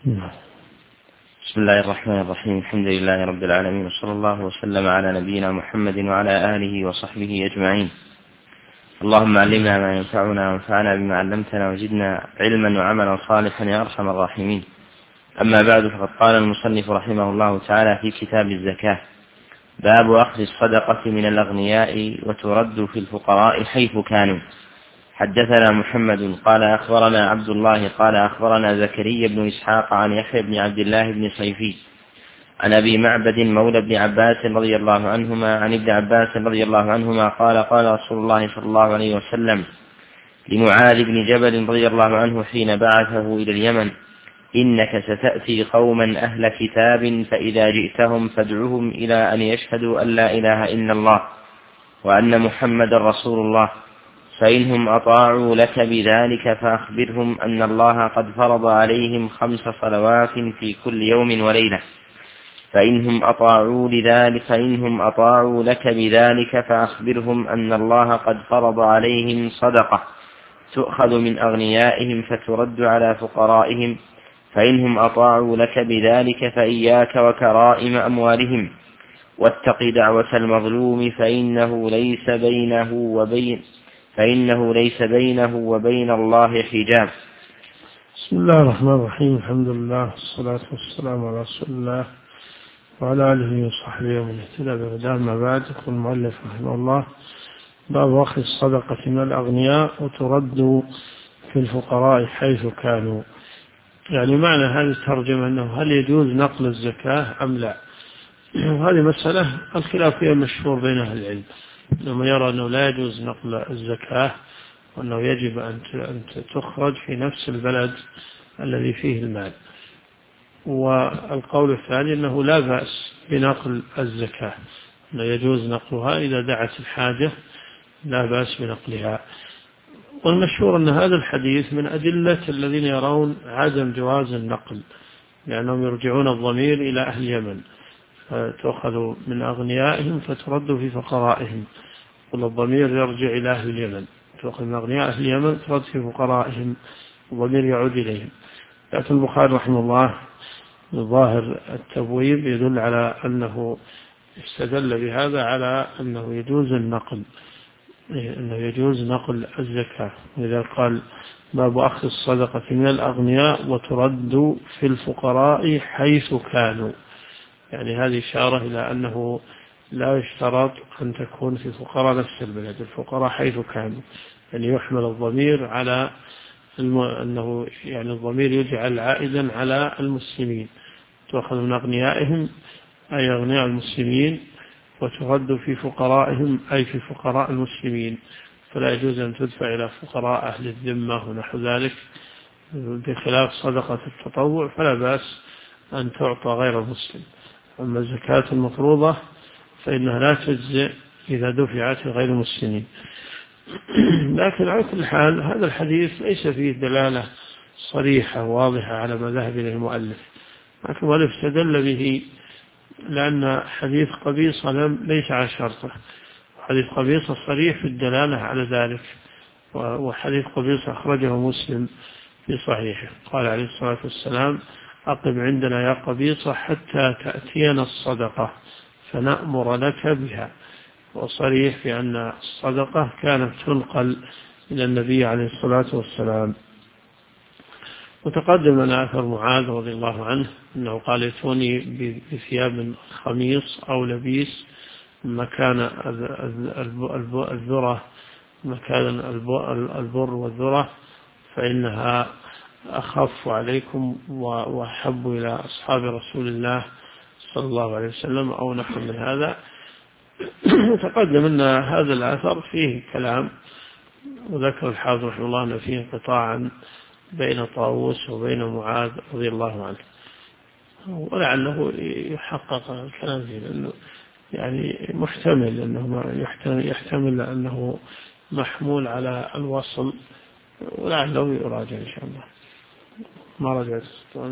بسم الله الرحمن الرحيم. الحمد لله رب العالمين، وصلى الله وسلم على نبينا محمد وعلى آله وصحبه أجمعين. اللهم علمنا ما ينفعنا وانفعنا بما علمتنا وزدنا علما وعملا صالحا يا أرحم الراحمين. أما بعد، فقد قال المصنف رحمه الله تعالى في كتاب الزكاة: باب أخذ الصدقة من الأغنياء وترد في الفقراء حيث كانوا. حدثنا محمد قال أخبرنا عبد الله قال أخبرنا زكريا بن إسحاق عن يحيى بن عبد الله بن صيفي عن أبي معبد مولى ابن عباس رضي الله عنهما عن ابن عباس رضي الله عنهما قال: قال رسول الله صلى الله عليه وسلم لمعاذ بن جبل رضي الله عنه حين بعثه إلى اليمن: إنك ستأتي قوما أهل كتاب، فإذا جئتهم فادعهم إلى أن يشهدوا أن لا إله إلا الله وأن محمد رسول الله، فإنهم أطاعوا لك بذلك فأخبرهم أن الله قد فرض عليهم 5 صلوات في كل يوم وليلة، فإنهم أطاعوا لك بذلك فأخبرهم أن الله قد فرض عليهم صدقة تؤخذ من أغنيائهم فترد على فقرائهم، فإنهم أطاعوا لك بذلك فإياك وكرائم أموالهم، واتق دعوة المظلوم فإنه ليس بينه وبين الله حجاب. بسم الله الرحمن الرحيم. الحمد لله والصلاة والسلام على رسول الله وعلى آله وصحبه ومن اهتدى بهداه. ما بعد، يقول المؤلف رحمه الله: باب أخذ الصدقة من الأغنياء وترد في الفقراء حيث كانوا. يعني معنى هذه الترجمة أنه هل يجوز نقل الزكاة أم لا؟ وهذه مسألة الخلاف فيها مشهور بين أهل العلم، إنهم يرى أنه لا يجوز نقل الزكاة، وأنه يجب أن تخرج في نفس البلد الذي فيه المال. والقول الثاني أنه لا بأس بنقل الزكاة، أنه يجوز نقلها إذا دعت الحاجة، لا بأس بنقلها. والمشهور أن هذا الحديث من أدلة الذين يرون عدم جواز النقل، لأنهم يرجعون الضمير إلى أهل اليمن، فتأخذ من أغنيائهم فترد في فقرائهم، والضمير يرجع إلى أهل اليمن، تأخذ من أغنياء أهل اليمن ترد في فقرائهم، والضمير يعود إليهم. لكن البخاري رحمه الله ظاهر التبويب يدل على أنه استدل بهذا على أنه يجوز نقل الزكاة، لذا قال: باب أخذ الصدقة من الأغنياء وترد في الفقراء حيث كانوا. يعني هذه إشارة إلى أنه لا يشترط أن تكون في فقراء نفس البلد، الفقراء حيث كانوا، يعني يحمل الضمير على أنه يعني الضمير يجعل عائدا على المسلمين، تأخذ من أغنيائهم أي أغنياء المسلمين، وترد في فقرائهم أي في فقراء المسلمين، فلا يجوز أن تدفع إلى فقراء أهل الذمة ونحو ذلك، بخلاف صدقة التطوع فلا بأس أن تعطى غير المسلم. أما الزكاة المفروضة فإنها لا تجزئ إذا دفعت لغير المسلمين. لكن على كل حال هذا الحديث ليس فيه دلالة صريحة واضحة على ما ذهب إليه المؤلف، لكن المؤلف استدل به لأن حديث قبيصة ليس على شرطه، حديث قبيصة صريح في الدلالة على ذلك، وحديث قبيصة أخرجه مسلم في صحيحه، قال عليه الصلاة والسلام: أقم عندنا يا قبيصة حتى تأتينا الصدقة فنأمر لك بها. وصريح في أن الصدقة كانت تنقل إلى النبي عليه الصلاة والسلام. وتقدم لنا أثر معاذ رضي الله عنه أنه قال: ائتوني بثياب خميص أو لبيس مكان الذرة، مكان البر والذرة، فإنها أخف عليكم وأحب إلى أصحاب رسول الله صلى الله عليه وسلم، أو نحو من هذا. تقدم أن هذا الأثر فيه كلام، وذكر الحافظ رحمه الله أن فيه انقطاعا بين طاووس وبين معاذ رضي الله عنه، ولعله يحقق الكلام فيه، لأنه يعني محتمل يحتمل أنه محمول على الوصل، ولعله يراجع إن شاء الله. ما رجعت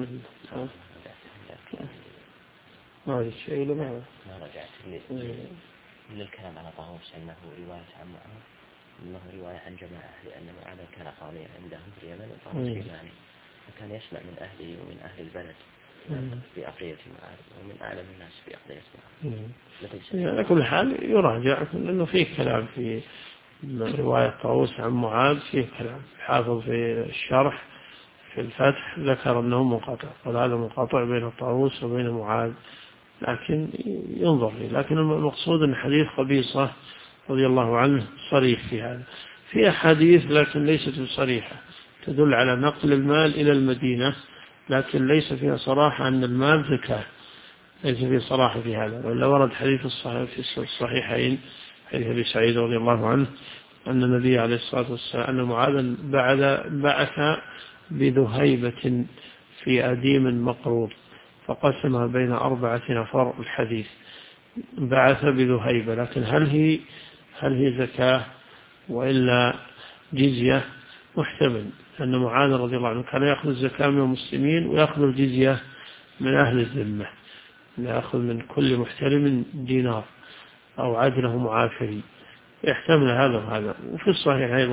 ما رجعت شيء ولا ما رجعت من الكلام على طاووس أنه رواية عن معاذ، أنه رواية عن جماعة، لأن معاذ كان قاضيا عندهم في اليمن وطاووس في مالي، كان يسمع من أهله ومن أهل البلد في أقضية معاذ ومن أعلم الناس في أقضية معاذ. على كل حال يراجع، لأنه فيه كلام في رواية طاووس عن معاذ، فيه كلام. الحافظ في الشرح في الفتح ذكر أنه منقطع، قال هذا منقطع بين طاووس وبين معاذ، لكن ينظر فيه. لكن المقصود أن حديث قبيصة رضي الله عنه صريح في هذا. في أحاديث لكن ليست صريحة تدل على نقل المال إلى المدينة، لكن ليس فيها صراحة أن المال زكاة، ليس فيه صراحة في هذا. ولا ورد حديث في الصحيحين حديث أبي سعيد رضي الله عنه أن النبي عليه الصلاة والسلام أن معاذا بعث بذهيبة في أديم مقروض فقسمها بين 4 نفر. الحديث بعث بذهيبة، لكن هل هي زكاة وإلا جزية؟ محتمل أن معاذ رضي الله عنه كان يأخذ الزكاة من المسلمين ويأخذ الجزية من أهل الذمة، يأخذ من كل محترم دينار أو عدله معافري، يحتمل هذا وهذا. وفي الصحيح أيضا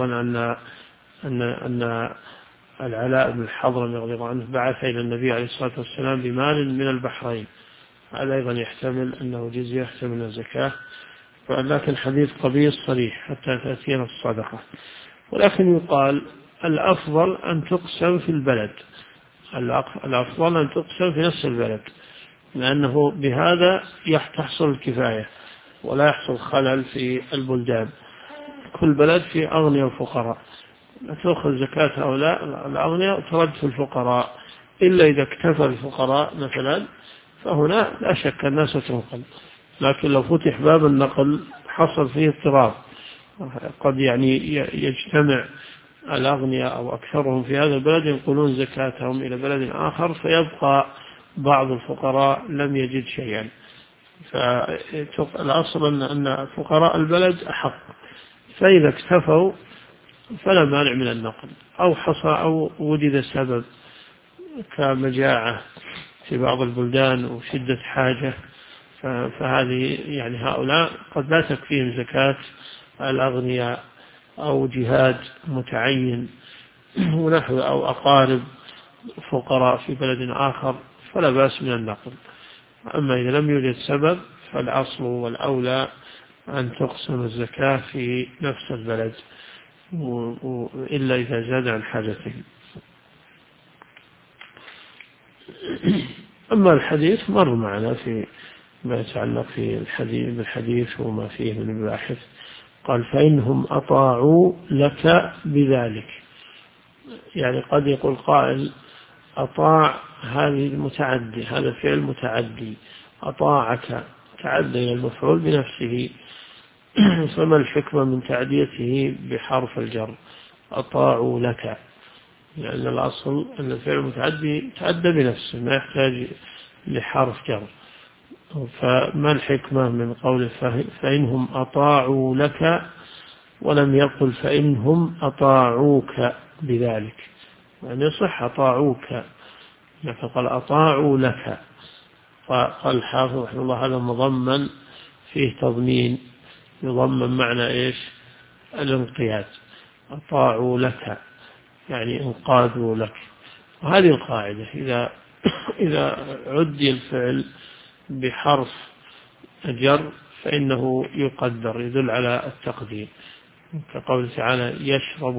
أن العلاء بن الحضرمي رضي الله عنه بعث إلى النبي عليه الصلاة والسلام بمال من البحرين، هذا أيضا يحتمل أنه جزية، يحتمل الزكاة. لكن حديث قبيص صريح حتى تأتينا الصدقة. ولكن يقال الأفضل أن تقسم في البلد، الأفضل أن تقسم في نفس البلد، لأنه بهذا تحصل الكفاية ولا يحصل خلل في البلدان. كل بلد في أغنياء وفقراء، تأخذ زكاة هؤلاء الأغنياء وترد في الفقراء، إلا إذا اكتفى الفقراء مثلا فهنا لا شك الناس تنقل. لكن لو فتح باب النقل حصل فيه اضطراب، قد يجتمع الأغنياء أو أكثرهم في هذا البلد ينقلون زكاتهم إلى بلد آخر، فيبقى بعض الفقراء لم يجد شيئا. فالأصل أن فقراء البلد أحق، فإذا اكتفوا فلا مانع من النقل، أو حصى أو وجد سبب كمجاعة في بعض البلدان وشدة حاجة، فهذه هؤلاء قد لا تكفيهم زكاة الأغنياء، أو جهاد متعين ونحو، أو أقارب فقراء في بلد آخر، فلا بأس من النقل. أما إذا لم يوجد سبب فالأصل والأولى أن تقسم الزكاة في نفس البلد، إلا إذا زاد عن حاجته. أما الحديث مر معنا في ما يتعلق في بالحديث وما فيه من الباحث. قال فإنهم أطاعوا لك بذلك، قد يقول قائل أطاع هذه المتعدي، هذا فعل متعدي، أطاعك تعدى إلى المفعول بنفسه، فما الحكمة من تعديته بحرف الجر أطاعوا لك؟ لأن الأصل أن الفعل المتعدي تعدى بنفسه ما يحتاج لحرف جر. فما الحكمة من قوله فإنهم أطاعوا لك ولم يقل فإنهم أطاعوك بذلك؟ يصح أطاعوك، لكن قال أطاعوا لك. قال الحافظ رحمه الله هذا مضمن فيه تضمين، يضمن معنى إيش؟ الانقياد. أطاعوا لك انقادوا لك. وهذه القاعدة إذا عدي الفعل بحرف جر فإنه يقدر، يدل على التقدير، كقول تعالى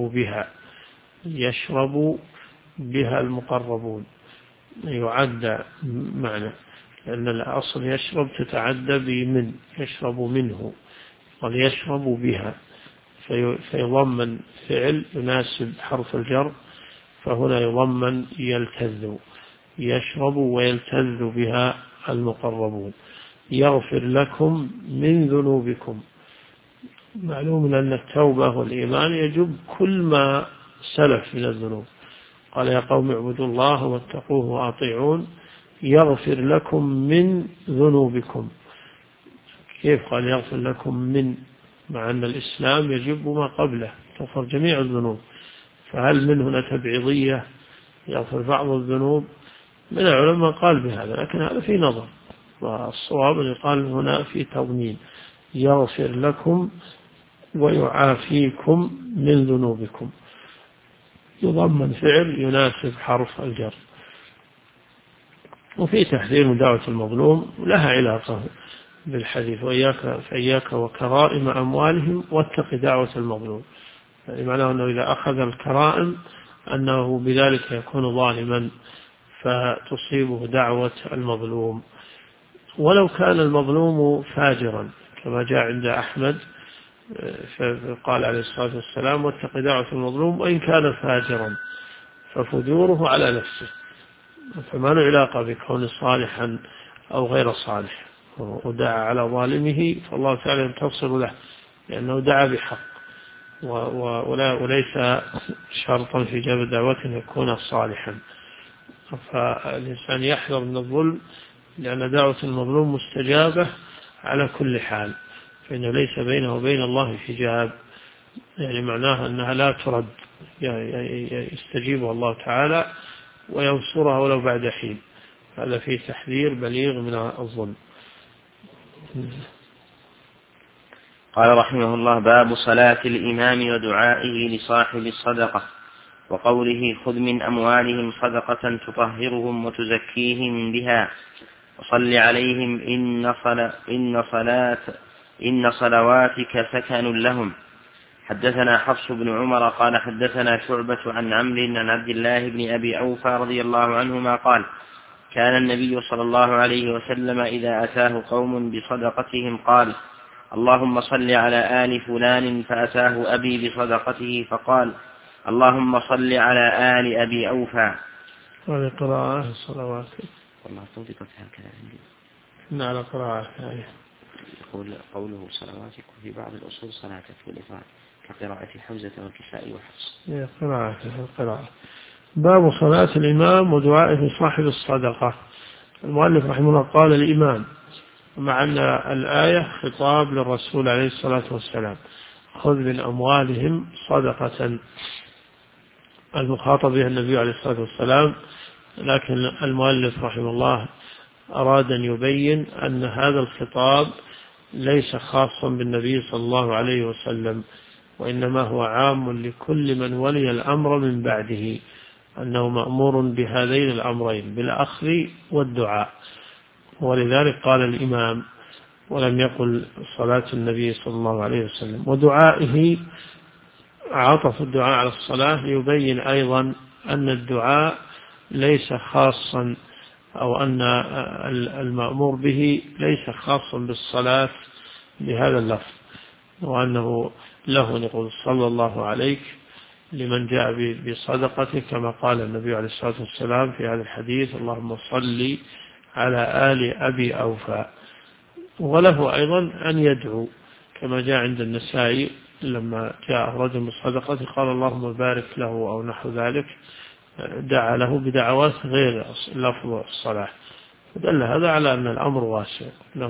يشرب بها المقربون، يعد معنى، لأن الأصل يشرب تتعدى بمن، يشرب منه، قال يشرب بها، فيضمن فعل يناسب حرف الجر، فهنا يضمن يلتذ، يشرب ويلتذ بها المقربون. يغفر لكم من ذنوبكم. معلوم أن التوبة والإيمان يجب كل ما سلف من الذنوب. قال يا قوم اعبدوا الله واتقوه وأطيعون يغفر لكم من ذنوبكم. كيف قال يغفر لكم من، مع أن الإسلام يجب ما قبله، تغفر جميع الذنوب، فهل من هنا تبعيضية يغفر بعض الذنوب؟ من العلماء قال بهذا، لكن هذا في نظر، والصواب أن يقال هنا في تضمين يغفر لكم ويعافيكم من ذنوبكم. يضمن فعل يناسب حرف الجر. وفي تحذير من دعوة المظلوم لها علاقة بالحديث فإياك وكرائم أموالهم واتق دعوة المظلوم، يعني معناه أنه إذا أخذ الكرائم أنه بذلك يكون ظالما فتصيبه دعوة المظلوم، ولو كان المظلوم فاجرا كما جاء عند أحمد فقال عليه الصلاة والسلام واتق دعوة المظلوم وإن كان فاجرا ففجوره على نفسه، فما له علاقة بكون صالحا أو غير صالح، ودعا على ظالمه فالله تعالى ينتصر له لأنه دعا بحق، وليس شرطا في جلب دعوته يكون صالحا. فالإنسان يحذر من الظلم لأن دعوة المظلوم مستجابة على كل حال، فإنه ليس بينه وبين الله حجاب، يعني معناها أنها لا ترد، يستجيبها الله تعالى وينصرها ولو بعد حين. هذا فيه تحذير بليغ من الظلم. قال رحمه الله: باب صلاة الإمام ودعائه لصاحب الصدقة، وقوله: خذ من أموالهم صدقة تطهرهم وتزكيهم بها وصل عليهم إن صلواتك سكن لهم. حدثنا حفص بن عمر قال حدثنا شعبة عن عمرو عن عبد الله بن أبي أوفى رضي الله عنهما قال: كان النبي صلى الله عليه وسلم إذا أتاه قوم بصدقتهم قال: اللهم صل على آل فلان، فأتاه أبي بصدقته فقال: اللهم صل على آل أبي أوفى. هذه قراءة صلوات، والله طبقت هكذا عندي. على قراءة قوله صلواتك في بعض الأصول صلاتك بالإفراد كقراءة حمزة والكسائي وحفص. قراءة. باب صلاة الإمام ودعائه صاحب الصدقة. المؤلف رحمه الله قال الإمام، مع أن الآية خطاب للرسول عليه الصلاة والسلام: خذ من أموالهم صدقة، المخاطب بها النبي عليه الصلاة والسلام، لكن المؤلف رحمه الله أراد أن يبين أن هذا الخطاب ليس خاصا بالنبي صلى الله عليه وسلم، وإنما هو عام لكل من ولي الأمر من بعده، أنه مأمور بهذين الأمرين بالأخذ والدعاء. ولذلك قال الإمام ولم يقل صلاة النبي صلى الله عليه وسلم. ودعائه عطف الدعاء على الصلاة ليبين أيضا أن الدعاء ليس خاصا، أو أن المأمور به ليس خاصا بالصلاة بهذا اللفظ، وأنه له نقول صلى الله عليك لمن جاء بصدقته، كما قال النبي عليه الصلاة والسلام في هذا الحديث: اللهم صل على آل أبي أوفى. وله أيضا أن يدعو كما جاء عند النسائي لما جاء رجل بالصدقة قال اللهم بارك له أو نحو ذلك، دعا له بدعوات غير لفظ الصلاة، فدل هذا على أن الأمر واسع،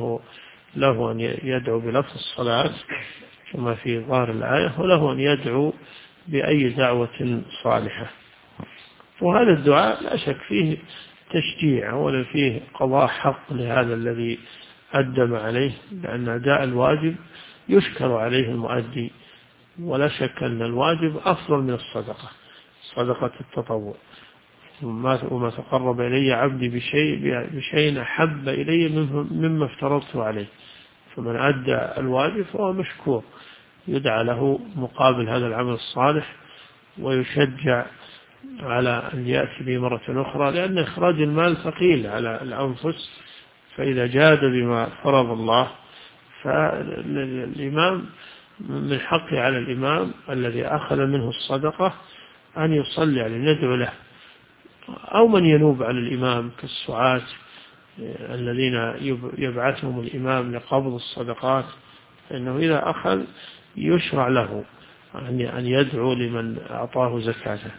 له أن يدعو بلفظ الصلاة كما في ظاهر الآية، وله أن يدعو بأي دعوة صالحة. وهذا الدعاء لا شك فيه تشجيع ولا فيه قضاء حق لهذا الذي أدم عليه، لأن أداء الواجب يشكر عليه المؤدي، ولا شك أن الواجب أفضل من الصدقة، صدقة التطوع. وما تقرب إلي عبدي بشيء أحب إلي مما افترضته عليه، فمن أدى الواجب فهو مشكور، يدعى له مقابل هذا العمل الصالح ويشجع على أن يأتي به مرة أخرى، لأن إخراج المال ثقيل على الأنفس، فإذا جاد بما فرض الله فالإمام من حقه على الإمام الذي أخذ منه الصدقة أن يصلي عليه، ندعو له، أو من ينوب على الإمام كالسعاة الذين يبعثهم الإمام لقبض الصدقات، فإنه إذا أخذ يشرع له أن يدعو لمن أعطاه زكاته.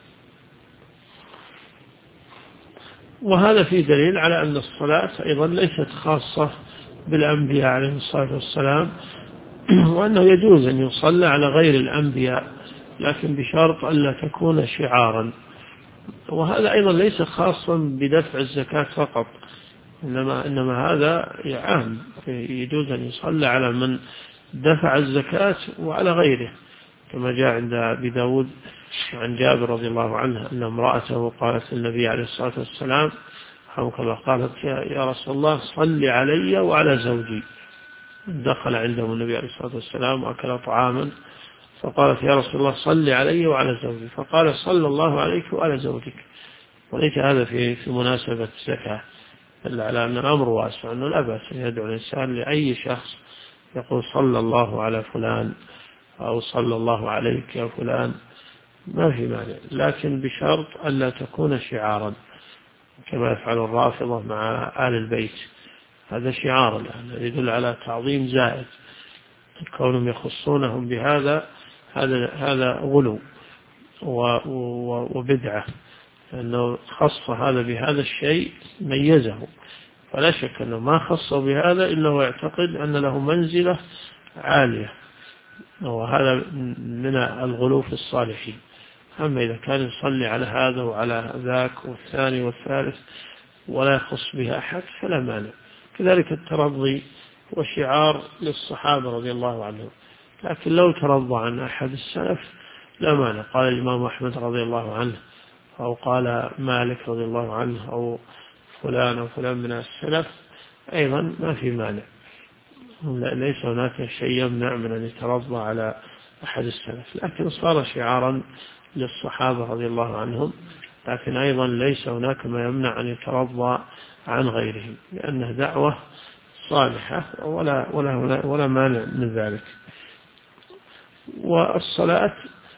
وهذا فيه دليل على أن الصلاة أيضا ليست خاصة بالأنبياء عليه الصلاة والسلام، وأنه يجوز أن يصلى على غير الأنبياء، لكن بشرط ألا تكون شعارا. وهذا أيضا ليس خاصا بدفع الزكاة فقط، إنما هذا عام، يجوز أن يصلى على من دفع الزكاة وعلى غيره، كما جاء عند أبي داود عن جابر رضي الله عنه أن امرأته قالت للنبي عليه الصلاة والسلام قالت يا رسول الله صل علي وعلى زوجي. دخل عندهم النبي عليه الصلاة والسلام وأكل طعاما فقالت يا رسول الله صل علي وعلى زوجي، فقال صلى الله عليك وعلى زوجك. وليس هذا في مناسبة الزكاة، إلا على أن الأمر واسع، أنه لا بأس أن يدعو الإنسان لأي شخص يقول صلى الله على فلان أو صلى الله عليك يا فلان، ما في مانع، لكن بشرط ألا تكون شعارا كما يفعل الرافضة مع آل البيت. هذا شعار الآن يدل على تعظيم زائد، كونهم يخصونهم بهذا هذا غلو وبدعة، أنه خص هذا بهذا الشيء ميزه، فلا شك أنه ما خصه بهذا إلا هو يعتقد أن له منزلة عالية، وهذا من الغلو في الصالحين. أما إذا كان يصلي على هذا وعلى ذاك والثاني والثالث ولا يخص بها أحد فلا مانع. كذلك الترضي وشعار للصحابة رضي الله عنهم، لكن لو ترضى عن أحد السلف لا مانع. قال الإمام أحمد رضي الله عنه أو قال مالك رضي الله عنه أو فلان أو فلان من السلف أيضا ما في مانع، ليس هناك شيء يمنع من أن يترضى على أحد السلف، لكن صار شعارا للصحابة رضي الله عنهم، لكن أيضا ليس هناك ما يمنع أن يترضى عن غيرهم، لأنه دعوة صالحة ولا مانع من ذلك. والصلاة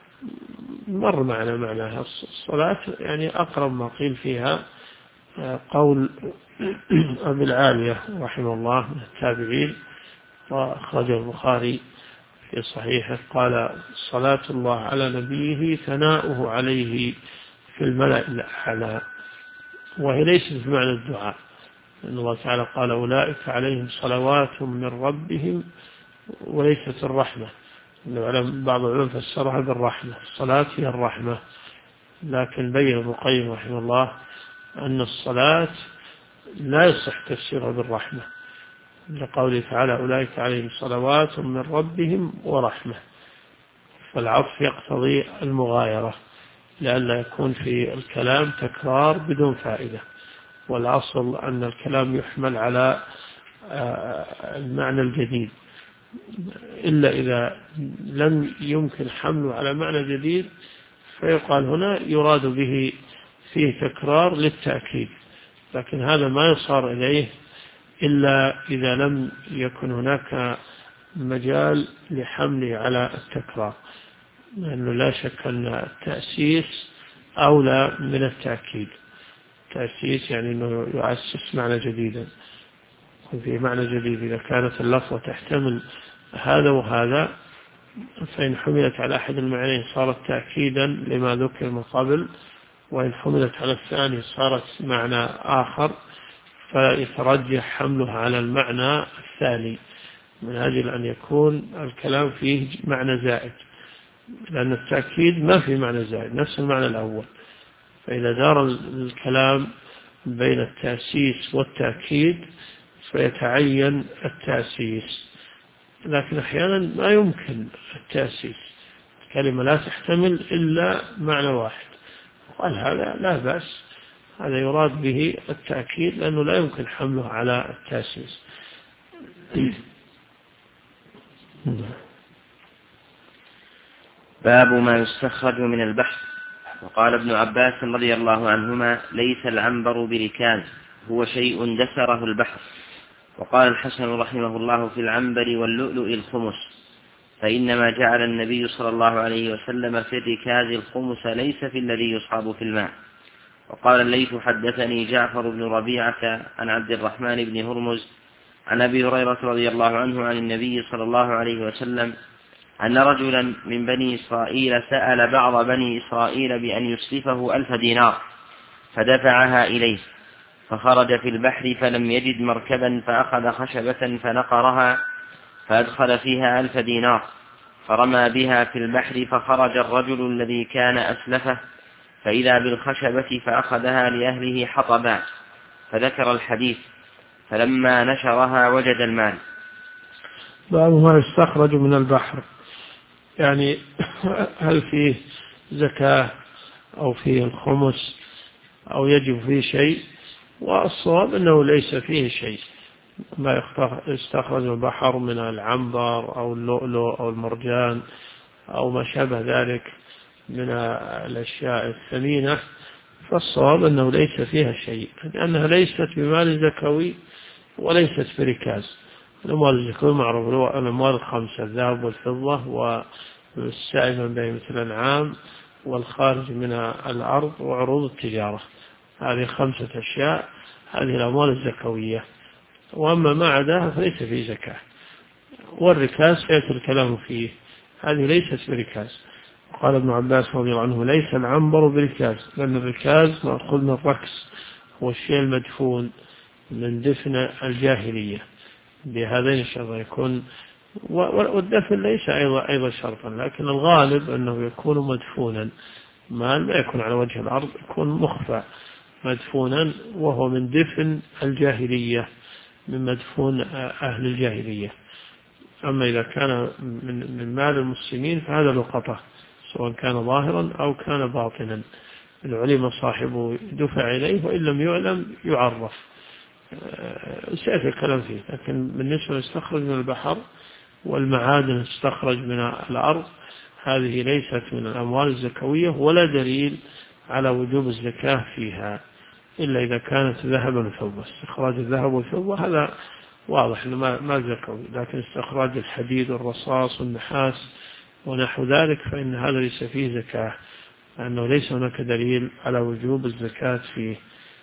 مر معنا معناها، الصلاة يعني أقرب ما قيل فيها قول أبي العالية رحمه الله من التابعين، وأخرجه البخاري في صحيحه، قال صلاة الله على نبيه ثناؤه عليه في الملأ الأعلى، وهي ليست بمعنى الدعاء، لأن الله تعالى قال أولئك عليهم صلوات من ربهم وليست الرحمة، بعض العلماء فسرها بالرحمة، الصلاة هي الرحمة، لكن بين ابن القيم رحمه الله أن الصلاة لا يصح تفسيرها بالرحمة، لقوله تعالى أولئك عليهم صلوات من ربهم ورحمة، فالعطف يقتضي المغايرة لئلا يكون في الكلام تكرار بدون فائدة، والأصل أن الكلام يحمل على المعنى الجديد، إلا إذا لم يمكن حمله على معنى جديد فيقال هنا يراد به فيه تكرار للتأكيد، لكن هذا ما يصار إليه إلا إذا لم يكن هناك مجال لحمله على التكرار، لأنه لا شك أن التأسيس أولى من التأكيد. التأسيس يعني أنه يؤسس معنى جديدا، وفي معنى جديد إذا كانت اللفظة تحتمل هذا وهذا فإن حملت على أحد المعنيين صارت تأكيدا لما ذكر من قبل، وإن حملت على الثاني صارت معنى آخر، فيترجح حملها على المعنى الثاني من أجل أن يكون الكلام فيه معنى زائد، لأن التأكيد ما في معنى زائد، نفس المعنى الأول، فإذا دار الكلام بين التأسيس والتأكيد فيتعين التأسيس، لكن أحيانا ما يمكن التأسيس، الكلمة لا تحتمل إلا معنى واحد، قال هذا لا بأس، هذا يراد به التأكيد لأنه لا يمكن حمله على التأسيس. باب ما يستخرج من البحر. وقال ابن عباس رضي الله عنهما ليس العنبر بركاز، هو شيء دسره البحر. وقال الحسن رحمه الله في العنبر واللؤلؤ الخمس، فإنما جعل النبي صلى الله عليه وسلم في الركاز الخمس ليس في الذي يصحب في الماء. وقال الليث حدثني جعفر بن ربيعة عن عبد الرحمن بن هرمز عن أبي هريرة رضي الله عنه عن النبي صلى الله عليه وسلم أن رجلا من بني إسرائيل سأل بعض بني إسرائيل بأن يسلفه 1000 دينار فدفعها إليه، فخرج في البحر فلم يجد مركبا فأخذ خشبة فنقرها فأدخل فيها 1000 دينار فرمى بها في البحر، فخرج الرجل الذي كان أسلفه فإذا بالخشبة فأخذها لأهله حطبا، فذكر الحديث، فلما نشرها وجد المال. باب ما يستخرج من البحر، يعني هل فيه زكاة أو فيه الخمس أو يجب فيه شيء؟ والصواب أنه ليس فيه شيء. ما يستخرج من البحر من العنبر أو اللؤلؤ أو المرجان أو ما شابه ذلك من الأشياء الثمينة، فالصواب أنه ليس فيها شيء، لأنها ليست بمال زكوي وليست بركاز. الأموال الزكوية معروف الأموال الخمسة: الذهب والفضة والسائل من بهيمة الأنعام والخارج من الأرض وعروض التجارة. هذه 5 أشياء، هذه الأموال الزكوية. وأما ما عداها فليس فيه زكاة. والركاز سيأتي الكلام فيه، هذه ليست بركاز. قال ابن عباس رضي الله عنه: ليس العنبر بركاز، لأن الركاز مأخوذ من الركس، هو الشيء المدفون من دفن الجاهلية بهذين الشرطين يكون. والدفن ليس أيضا شرطا، لكن الغالب أنه يكون مدفونا، ما يكون على وجه الأرض، يكون مخفى مدفونا، وهو من دفن الجاهلية، من مدفون أهل الجاهلية. أما إذا كان من مال المسلمين فهذا لقطة، سواء كان ظاهرا أو كان باطنا، إن علم صاحبه دفع إليه، وإن لم يعلم يعرف. سيأتي الكلام فيه. لكن بالنسبة للمستخرج من البحر والمعادن تستخرج من الأرض، هذه ليست من الأموال الزكوية، ولا دليل على وجوب الزكاة فيها إلا إذا كانت ذهبا وفضة. استخراج الذهب والفضة هذا واضح أنه ما زكوي، لكن استخراج الحديد والرصاص والنحاس ونحو ذلك فإن هذا ليس فيه زكاة، لأنه ليس هناك دليل على وجوب الزكاة فيه.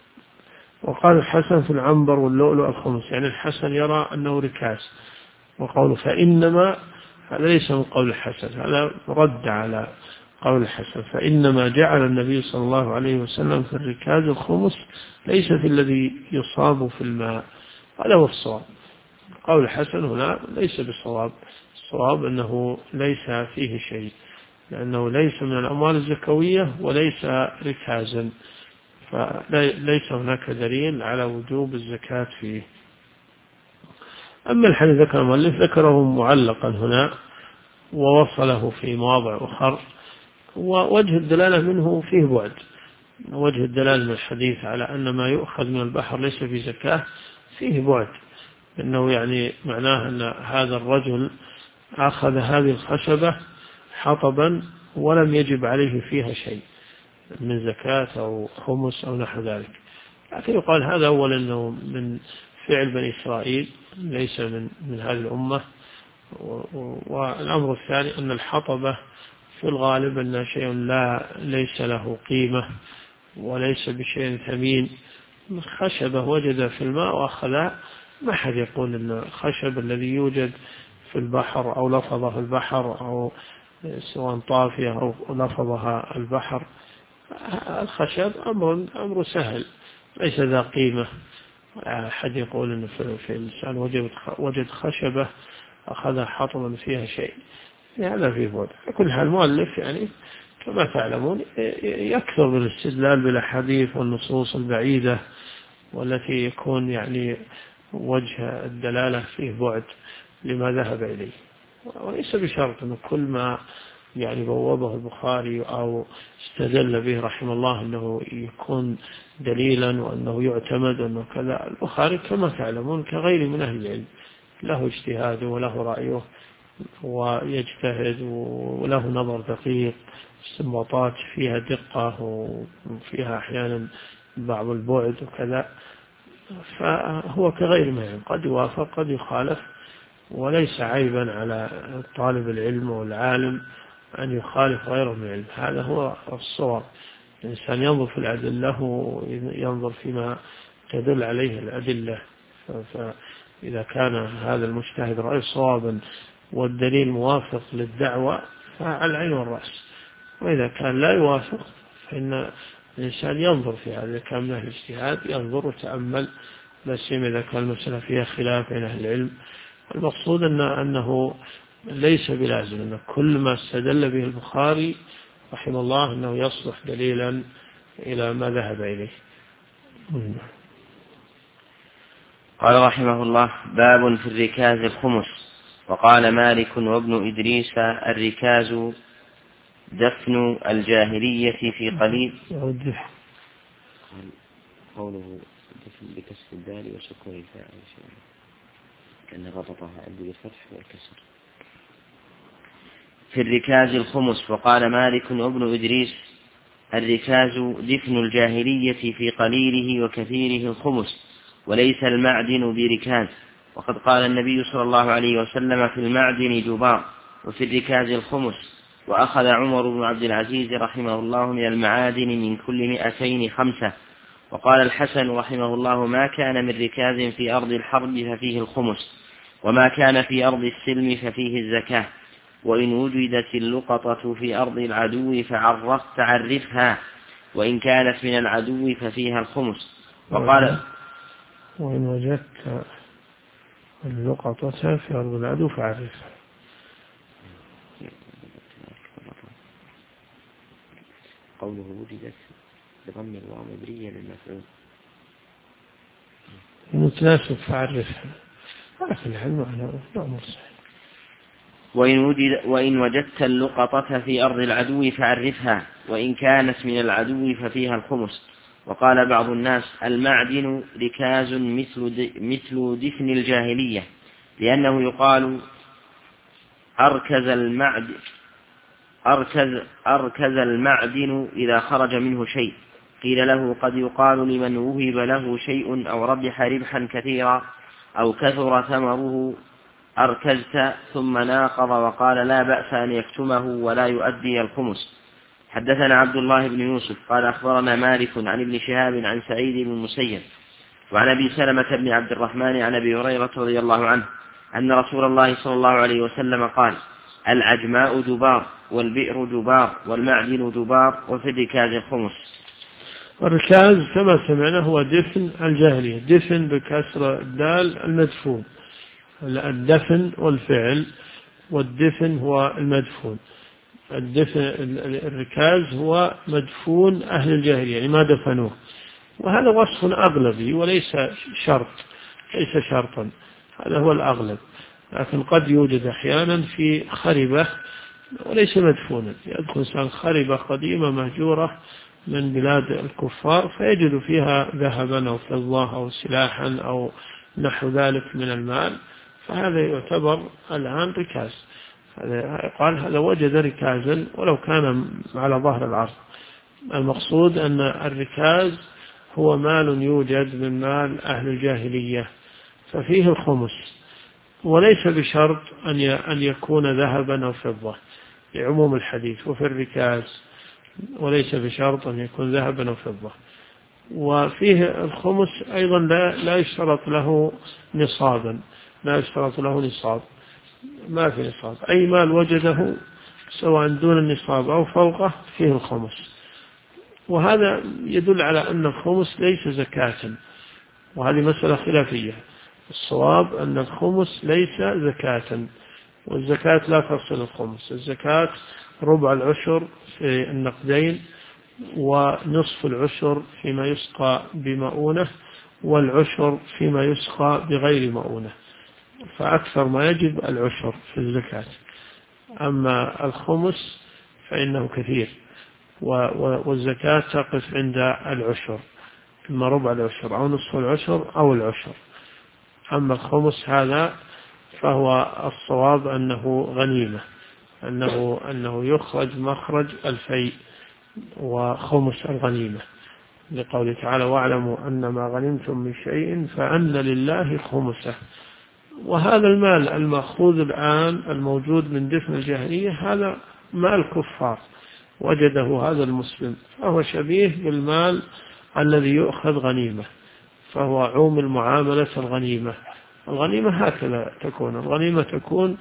وقال الحسن: في العنبر واللؤلؤ الخمس، يعني الحسن يرى أنه ركاز، وقوله فإنما هذا ليس من قول الحسن، هذا رد على قول الحسن. فإنما جعل النبي صلى الله عليه وسلم في الركاز الخمس، ليس في الذي يصاب في الماء. هذا هو الصواب. قول الحسن هنا ليس بالصواب، الصواب أنه ليس فيه شيء، لأنه ليس من الأموال الزكوية وليس ركازا، فليس هناك دليل على وجوب الزكاة فيه. أما الحديث ذكر المؤلف ذكره معلقا هنا ووصله في مواضع أخر، ووجه الدلالة منه فيه بعد. وجه الدلالة من الحديث على أن ما يؤخذ من البحر ليس في زكاة فيه بعد، إنه يعني معناه أن هذا الرجل أخذ هذه الخشبة حطبا ولم يجب عليه فيها شيء من زكاة أو خمس أو نحو ذلك. لكن يقال هذا أولا أنه من فعل بني إسرائيل، ليس من هذه الأمة. والأمر الثاني أن الحطبة في الغالب أنها شيء ليس له قيمة وليس بشيء ثمين. خشبة وجد في الماء وأخذها، ما حد يقول أن الخشب الذي يوجد في البحر أو لفظه البحر أو سواء طافية أو لفظها البحر، الخشب أمر سهل ليس ذا قيمة. حد يقول أن في الإنسان وجد خشبة أخذها حطما فيها شيء، هذا في بود. كل حال المؤلف يعني كما تعلمون يكثر بالاستدلال بالأحاديث والنصوص البعيدة، والتي يكون يعني وجه الدلالة فيه بعد لما ذهب إليه. وليس بشرط أن كل ما يعني بوابه البخاري أو استدل به رحمه الله أنه يكون دليلا وأنه يعتمد وأنه كذا. البخاري كما تعلمون كغير من أهل العلم، له اجتهاده وله رأيه ويجتهد وله نظر دقيق، استنباطات فيها دقة وفيها أحيانا بعض البعد وكذا. فهو كغير ما يعلم، قد يوافق قد يخالف، وليس عيبا على طالب العلم والعالم أن يخالف غيره من العلم. هذا هو الصواب. الإنسان ينظر في الأدلة وينظر فيما تدل عليه الأدلة، فإذا كان هذا المجتهد رأي صوابا والدليل موافق للدعوة فعلى العين والرأس، وإذا كان لا يوافق فإن الإنسان ينظر في هذا. إذا كان من أهل الاجتهاد ينظر وتأمل، لا سيما إذا كان المسألة فيها خلاف بين أهل العلم. المقصود أنه ليس بلازم أن كل ما استدل به البخاري رحمه الله أنه يصلح دليلا إلى ما ذهب إليه. قال رحمه الله: باب في الركاز الخمس. وقال مالك وابن إدريس الركاز دفن الجاهلية في قليل. قوله دفن بكسر الدال وسكون الفاء كأن غططها عندي بالفتح والكسر. في الركاز الخمس. وقال مالك وابن إدريس الركاز دفن الجاهلية في قليله وكثيره الخمس، وليس المعدن بركاز. وقد قال النبي صلى الله عليه وسلم في المعدن جبار وفي الركاز الخمس. وأخذ عمر بن عبد العزيز رحمه الله من المعادن من كل 200 5. وقال الحسن رحمه الله ما كان من ركاز في أرض الحرب ففيه الخمس، وما كان في أرض السلم ففيه الزكاة. وإن وجدت اللقطة في أرض العدو فعرفها، وإن كانت من العدو ففيها الخمس. وقال وإن وجدت اللقطة في أرض العدو فعرفها. قوله وجدت بضم الواو مبنية للمفعول متناسب فعرفها، لكن المعنى أمر صحيح. وإن وجدت اللقطة في أرض العدو فعرفها، وإن كانت من العدو ففيها الخمس. وقال بعض الناس المعدن ركاز مثل دفن الجاهلية، لأنه يقال أركز المعدن إذا خرج منه شيء. قيل له قد يقال لمن وهب له شيء أو ربح ربحا كثيرا أو كثر ثمره أركزت، ثم ناقض وقال لا بأس أن يكتمه ولا يؤدي الخمس. حدثنا عبد الله بن يوسف قال أخبرنا مالك عن ابن شهاب عن سعيد بن المسيب وعن أبي سلمة بن عبد الرحمن عن أبي هريرة رضي الله عنه أن رسول الله صلى الله عليه وسلم قال العجماء جبار والبئر جبار والمعدن جبار وفي الركاز الخمس. الركاز كما سمعنا هو دفن الجاهلية، دفن بكسر الدال المدفون، الدفن والفعل، والدفن هو المدفون. الركاز هو مدفون أهل الجاهلية يعني ما دفنوه، وهذا وصف أغلبي وليس شرط، ليس شرطا، هذا هو الأغلب. لكن قد يوجد أحيانا في خربة وليس مدفونا، يدخل إنسان خربة قديمة مهجورة من بلاد الكفار فيجد فيها ذهبا أو فضة أو سلاحا أو نحو ذلك من المال، فهذا يعتبر الآن ركاز. قال هذا وجد ركازا ولو كان على ظهر الأرض. المقصود أن الركاز هو مال يوجد من مال أهل الجاهلية ففيه الخمس، وليس بشرط أن يكون ذهبا أو فضة لعموم الحديث، وفي الركاز وليس بشرط أن يكون ذهبا أو فضة. وفيه الخمس أيضا لا يشترط له نصابا، لا يشترط له نصاب، ما في نصاب، أي مال وجده سواء دون النصاب أو فوقه فيه الخمس. وهذا يدل على أن الخمس ليس زكاة، وهذه مسألة خلافية. الصواب أن الخمس ليس زكاة، والزكاة لا تصل الخمس. الزكاة ربع العشر في النقدين، ونصف العشر فيما يسقى بمؤونة، والعشر فيما يسقى بغير مؤونة، فأكثر ما يجب العشر في الزكاة. أما الخمس فإنه كثير، والزكاة تقف عند العشر، إما ربع العشر أو نصف العشر أو العشر. أما الخمس هذا فهو الصواب أنه غنيمة، أنه يخرج مخرج الفيء وخمس الغنيمة، لقوله تعالى واعلموا أن ما غنمتم من شيء فأن لله خمسه. وهذا المال المأخوذ الآن الموجود من دفن الجاهلية هذا مال كفار وجده هذا المسلم، فهو شبيه بالمال الذي يؤخذ غنيمة، فهو عوم المعاملة الغنيمة. الغنيمة هكذا تكون، الغنيمة تكون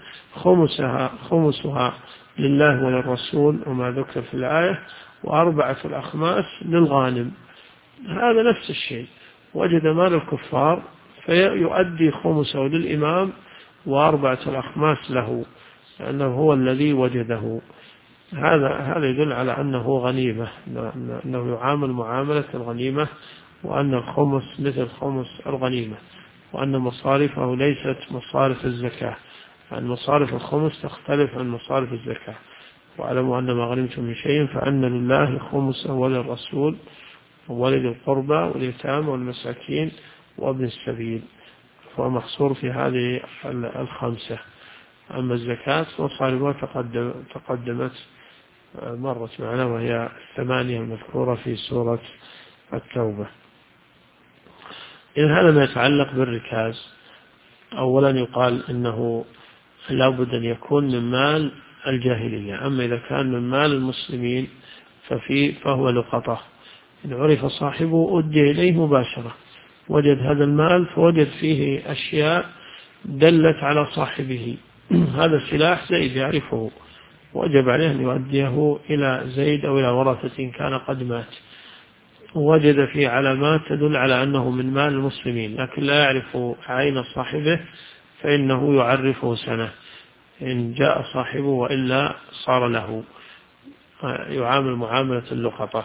خمسها لله وللرسول وما ذكر في الآية، و4 الأخماس للغانم. هذا نفس الشيء، وجد مال الكفار فيؤدي خمسه للإمام و4 الأخماس له، لأنه هو الذي وجده. هذا يدل على أنه غنيمة، أنه يعامل معاملة الغنيمة، وأن الخمس مثل خمس الغنيمة، وأن مصارفه ليست مصارف الزكاة، عن مصارف الخمس تختلف عن مصارف الزكاة. واعلموا أن ما غنمتم من شيء فأن لله خمسه وللرسول وولذي القربى واليتامى والمساكين وابن السبيل، فهو محصور في هذه الخمسة. أما الزكاة مصارفها تقدمت مرت معنا، وهي 8 المذكورة في سورة التوبة. إذن هذا ما يتعلق بالركاز. أولا يقال إنه لا بد أن يكون من مال الجاهلية، أما إذا كان من مال المسلمين فهو لقطة، إن عرف صاحبه أدي إليه مباشرة، وجد هذا المال فوجد فيه أشياء دلت على صاحبه، هذا سلاح زيد يعرفه، وجب عليه أن يؤديه إلى زيد أو إلى ورثة كان قد مات، وجد فيه علامات تدل على أنه من مال المسلمين لكن لا يعرف عين صاحبه، فإنه يعرفه سنة، إن جاء صاحبه وإلا صار له، يعامل معاملة اللقطة.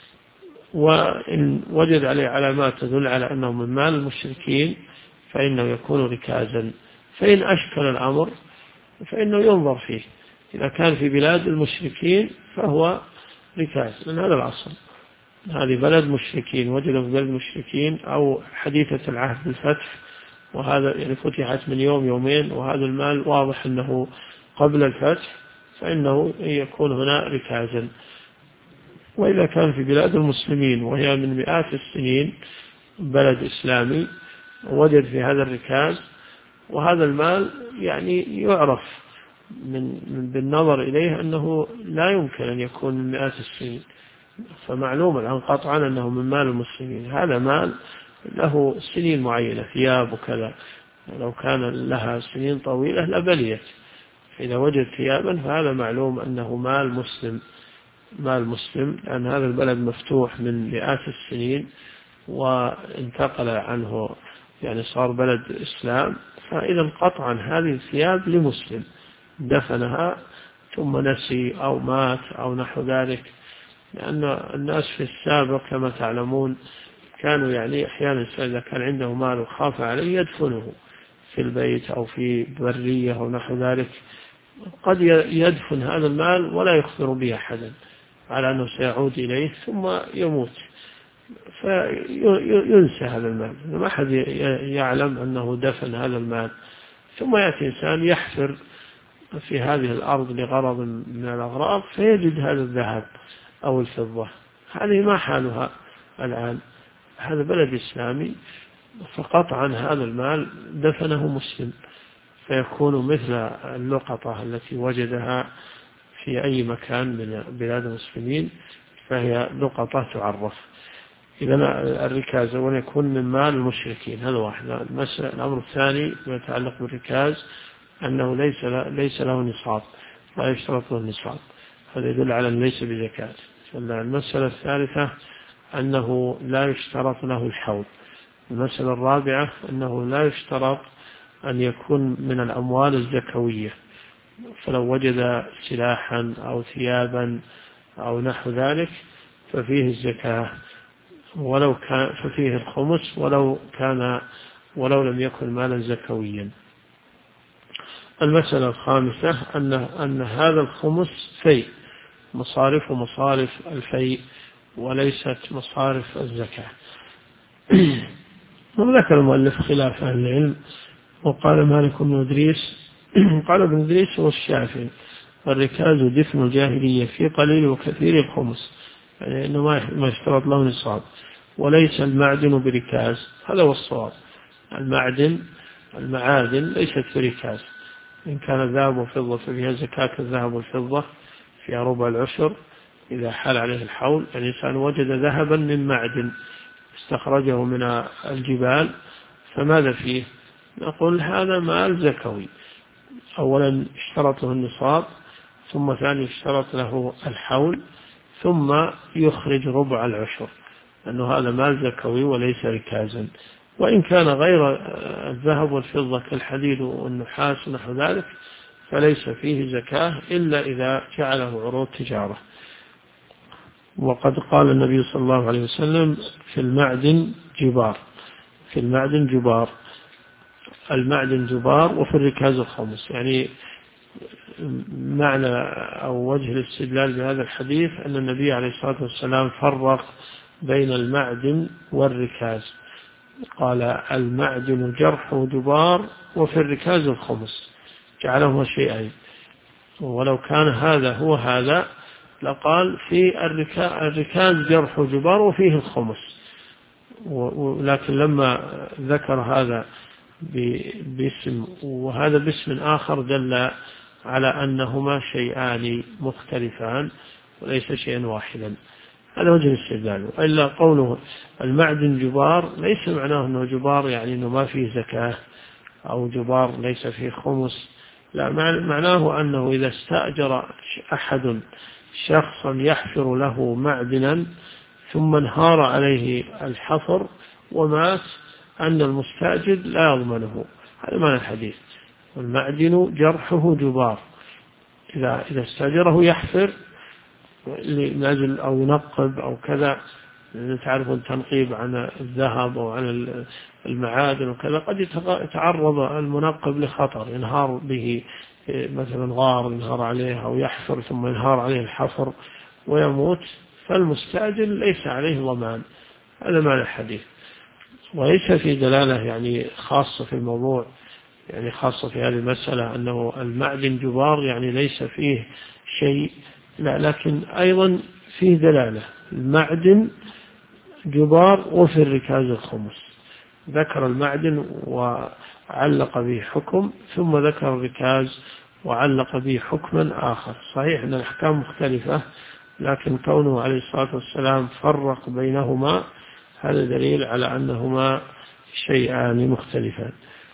وإن وجد عليه علامات تدل على أنه من مال المشركين فإنه يكون ركازا. فإن أشكل الأمر فإنه ينظر فيه، إذا كان في بلاد المشركين فهو ركاز، من هذا الأصل هذه بلد مشركين، وجدوا في بلد مشركين أو حديثة العهد بالفتح، وهذا يعني فتحت من يومين، وهذا المال واضح أنه قبل الفتح، فإنه يكون هنا ركازا. وإذا كان في بلاد المسلمين وهي من مئات السنين بلد إسلامي، وجد في هذا الركاز، وهذا المال يعني يعرف بالنظر إليه أنه لا يمكن أن يكون من مئات السنين، فمعلوم الآن قطعا أنه من مال المسلمين، هذا مال له سنين معينة، ثياب وكذا، لو كان لها سنين طويلة لبليت، إذا وجد ثيابا فهذا معلوم أنه مال مسلم، لأن هذا البلد مفتوح من مئات السنين وانتقل عنه، يعني صار بلد إسلام، فإذا قطعا هذه الثياب لمسلم دفنها ثم نسي أو مات أو نحو ذلك، لأن الناس في السابق كما تعلمون كانوا يعني أحيانا إذا كان عنده مال وخاف عليه يدفنه في البيت أو في برية أو نحو ذلك، قد يدفن هذا المال ولا يخبر به أحدا على أنه سيعود إليه ثم يموت، فينسى هذا المال، ما أحد يعلم أنه دفن هذا المال، ثم يأتي إنسان يحفر في هذه الأرض لغرض من الأغراض فيجد هذا الذهب أو الفضة، هذه ما حالها الآن، هذا بلد إسلامي، فقطعا هذا المال دفنه مسلم، فيكون مثل اللقطة التي وجدها في أي مكان من بلاد المسلمين، فهي لقطة تعرف. إذن الركاز أولا يكون من مال المشركين، هذا واحد. الأمر الثاني يتعلق بالركاز أنه ليس له نصاب، لا يشترط له النصاب، هذا يدل على أنه ليس بزكاة. المسألة الثالثة أنه لا يشترط له الحول. المسألة الرابعة أنه لا يشترط أن يكون من الأموال الزكوية، فلو وجد سلاحا أو ثيابا أو نحو ذلك ففيه الزكاة، ولو كان ففيه الخمس ولو لم يكن مالا زكويا. المسألة الخامسة أن هذا الخمس فيء، مصارف الفيء وليست مصارف الزكاة. وذكر المؤلف خلاف أهل العلم، وقال مالك بن إدريس قال ابن إدريس والشافعي الركاز دفن الجاهلية في قليل وكثير الخمس، يعني إنه ما يشترط له نصاب، وليس المعدن بركاز، هذا هو الصواب. المعادن ليست بركاز، إن كان الذهب وفضة ففيها زكاة الذهب والفضة، فيها ربع العشر إذا حال عليه الحول. يعني الإنسان وجد ذهبا من معدن استخرجه من الجبال، فماذا فيه؟ نقول هذا مال زكوي، أولا اشترط له النصاب، ثم ثاني اشترط له الحول، ثم يخرج ربع العشر، لأنه هذا مال زكوي وليس ركازا. وإن كان غير الذهب والفضة كالحديد والنحاس ونحو ذلك فليس فيه زكاة إلا إذا جعله عروض تجارة. وقد قال النبي صلى الله عليه وسلم في المعدن جبار، المعدن جبار وفي الركاز الخمس. يعني معنى أو وجه الاستدلال بهذا الحديث أن النبي عليه الصلاة والسلام فرق بين المعدن والركاز، قال المعدن جرح جبار وفي الركاز الخمس، جعلهما شيئين. ولو كان هذا هو هذا لقال في الركاز جرح جبار وفيه الخمس، ولكن لما ذكر هذا باسم وهذا باسم آخر دل على أنهما شيئان مختلفان وليس شيئا واحدا. هذا وجه الاستدلال. وإلا قوله المعدن جبار ليس معناه أنه جبار يعني أنه ما فيه زكاة أو جبار ليس فيه خمس، لا، معناه أنه إذا استأجر أحد شخصا يحفر له معدنا ثم انهار عليه الحفر ومات أن المستأجر لا يضمنه. هذا معنى الحديث. والمعدن جرحه جبار، إذا استأجره يحفر من أجل أو ينقب أو كذا، تعرف التنقيب عن الذهب أو عن المعادن وكذا، قد يتعرض المنقب لخطر ينهار به، مثلا غار ينهار عليه أو يحفر ثم ينهار عليه الحفر ويموت، فالمستأجر ليس عليه ضمان. هذا معنى الحديث. وليس في دلالة يعني خاصة في الموضوع، يعني خاصة في هذه المسألة أنه المعدن جبار يعني ليس فيه شيء، لا، لكن أيضا فيه دلالة المعدن جبار وفي الركاز الخمس. ذكر المعدن وعلق به حكم، ثم ذكر الركاز وعلق به حكما آخر. صحيح أن الأحكام مختلفة، لكن كونه عليه الصلاة والسلام فرق بينهما هذا دليل على أنهما شيئان مختلفان.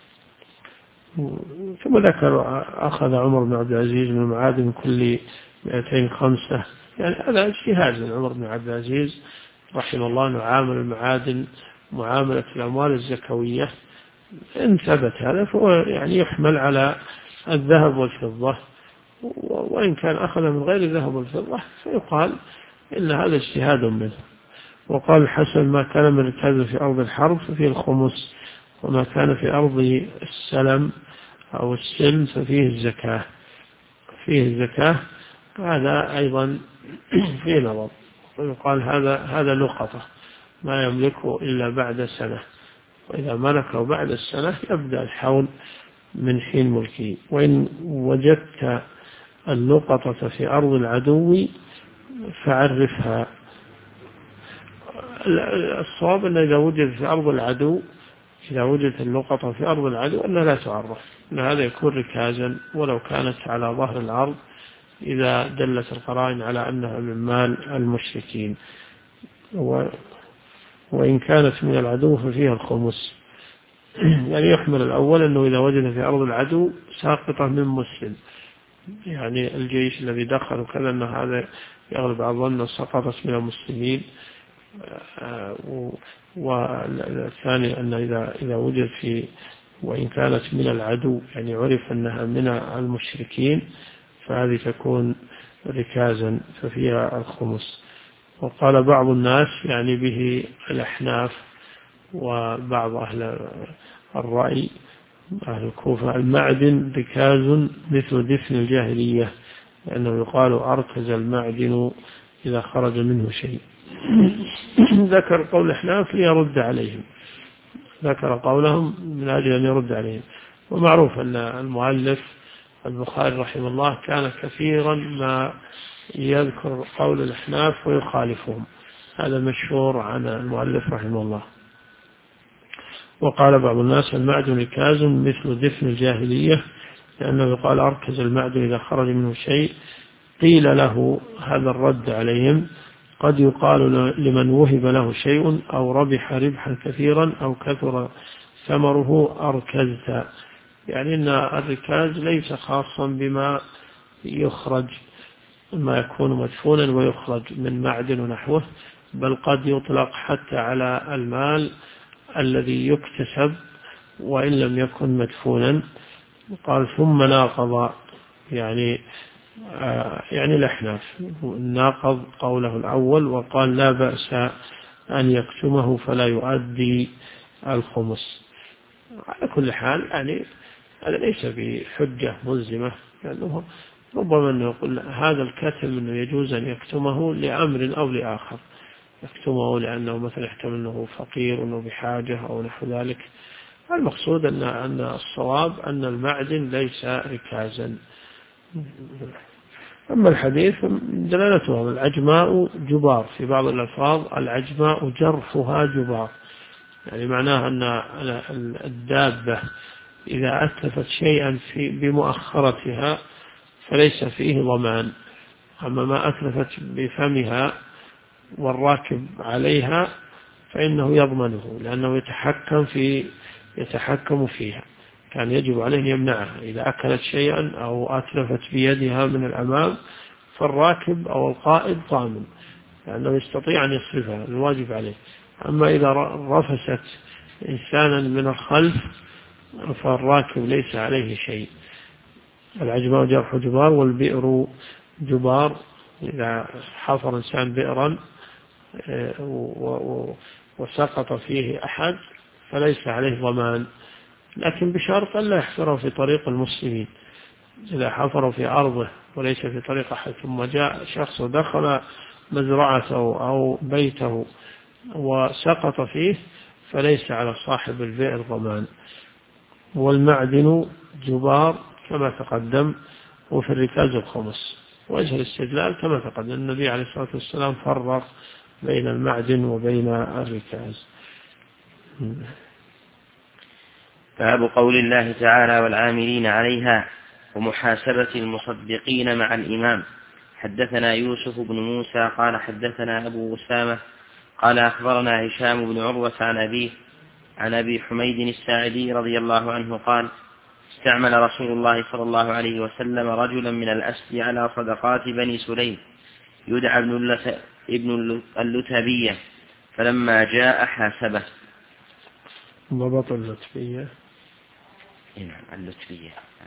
ثم ذكر أخذ عمر بن عبد العزيز من المعادن كل 200 خمسة، يعني هذا اجتهاد من عمر بن عبد العزيز رحمه الله أنه عامل المعادن معاملة الأموال الزكوية. إن ثبت هذا فهو يعني يحمل على الذهب والفضة، وإن كان أخذ من غير الذهب والفضة فيقال إن هذا اجتهاد منه. وقال الحسن ما كان من ركاز في أرض الحرب ففيه الخمس، وما كان في أرض السلم أو السلم ففيه الزكاة. فيه الزكاة، هذا أيضا فيه نظر. ويقال هذا لقطة ما يملكه إلا بعد سنة، وإذا ملكه بعد السنة يبدأ الحول من حين ملكه. وإن وجدت اللقطة في أرض العدو فعرفها. الصواب أن إذا وجد في أرض العدو، إذا وجدت اللقطة في أرض العدو أنها لا تعرف، أن هذا يكون ركازا ولو كانت على ظهر الأرض إذا دلت القرائن على أنها من مال المشركين. وإن كانت من العدو ففيها الخمس. يعني يحمل الأول أنه إذا وجد في أرض العدو ساقطة من مسلم، يعني الجيش الذي دخل وكذا، أن هذا يغلب على الظن سقطت من المسلمين. والثاني أن إذا وجد في وإن كانت من العدو يعني عرف أنها من المشركين فهذه تكون ركازا ففيها الخمس. وقال بعض الناس يعني به الأحناف وبعض أهل الرأي أهل الكوفة المعدن ركاز مثل دفن الجاهلية، لأنه يقال أركز المعدن إذا خرج منه شيء. ذكر قول الأحناف ليرد عليهم، ذكر قولهم من أجل أن يرد عليهم. ومعروف أن المؤلف البخاري رحمه الله كان كثيرا ما يذكر قول الأحناف ويخالفهم، هذا مشهور عن المؤلف رحمه الله. وقال بعض الناس المعدن ركاز مثل دفن الجاهلية، لأنه يقال أركز المعدن إذا خرج منه شيء. قيل له هذا الرد عليهم قد يقال لمن وهب له شيء أو ربح ربحا كثيرا أو كثر ثمره أركزت، يعني أن الركاز ليس خاصا بما يخرج، ما يكون مدفونا ويخرج من معدن ونحوه، بل قد يطلق حتى على المال الذي يكتسب وإن لم يكن مدفونا. قال ثم ناقض يعني الأحناف ناقض قوله الأول وقال لا بأس أن يكتمه فلا يؤدي الخمس. على كل حال يعني هذا ليس بحجة ملزمة، لأنه ربما أنه يقول هذا الكتم أنه يجوز أن يكتمه لأمر أو لآخر، يكتمه لأنه مثلا يحتمل أنه فقير أنه بحاجة أو نحو ذلك. المقصود أن الصواب أن المعدن ليس ركازا. أما الحديث دلالته العجماء جبار، في بعض الألفاظ العجماء جرحها جبار، يعني معناه أن الدابة إذا أتلفت شيئا بمؤخرتها فليس فيه ضمان، أما ما أتلفت بفمها والراكب عليها فإنه يضمنه، لأنه يتحكم فيها، كان يجب عليه أن يمنعها. إذا أكلت شيئا أو أتلفت بيدها من الأمام فالراكب أو القائد ضامن، لأنه يستطيع أن يصرفها، الواجب عليه. أما إذا رفست إنسانا من الخلف فالراكب ليس عليه شيء. العجماء جرح جبار، والبئر جبار، إذا حفر إنسان بئرا وسقط فيه أحد فليس عليه ضمان، لكن بشرط أن لا يحفره في طريق المسلمين. إذا حفره في أرضه وليس في طريق أحد ثم جاء شخص ودخل مزرعته أو بيته وسقط فيه فليس على صاحب البئر ضمان. والمعدن جبار كما تقدم، وفي الركاز الخمس. وجه الاستدلال كما تقدم، النبي عليه الصلاة والسلام فرق بين المعدن وبين الركاز. باب قول الله تعالى والعاملين عليها ومحاسبة المصدقين مع الإمام. حدثنا يوسف بن موسى قال حدثنا أبو أسامة قال أخبرنا هشام بن عروة عن أبيه عن أبي حميد الساعدي رضي الله عنه قال استعمل رسول الله صلى الله عليه وسلم رجلا من الأسد على صدقات بني سليم يدعى ابن اللتبية، فلما جاء حاسبه. ضبط اللتبية، اللتبية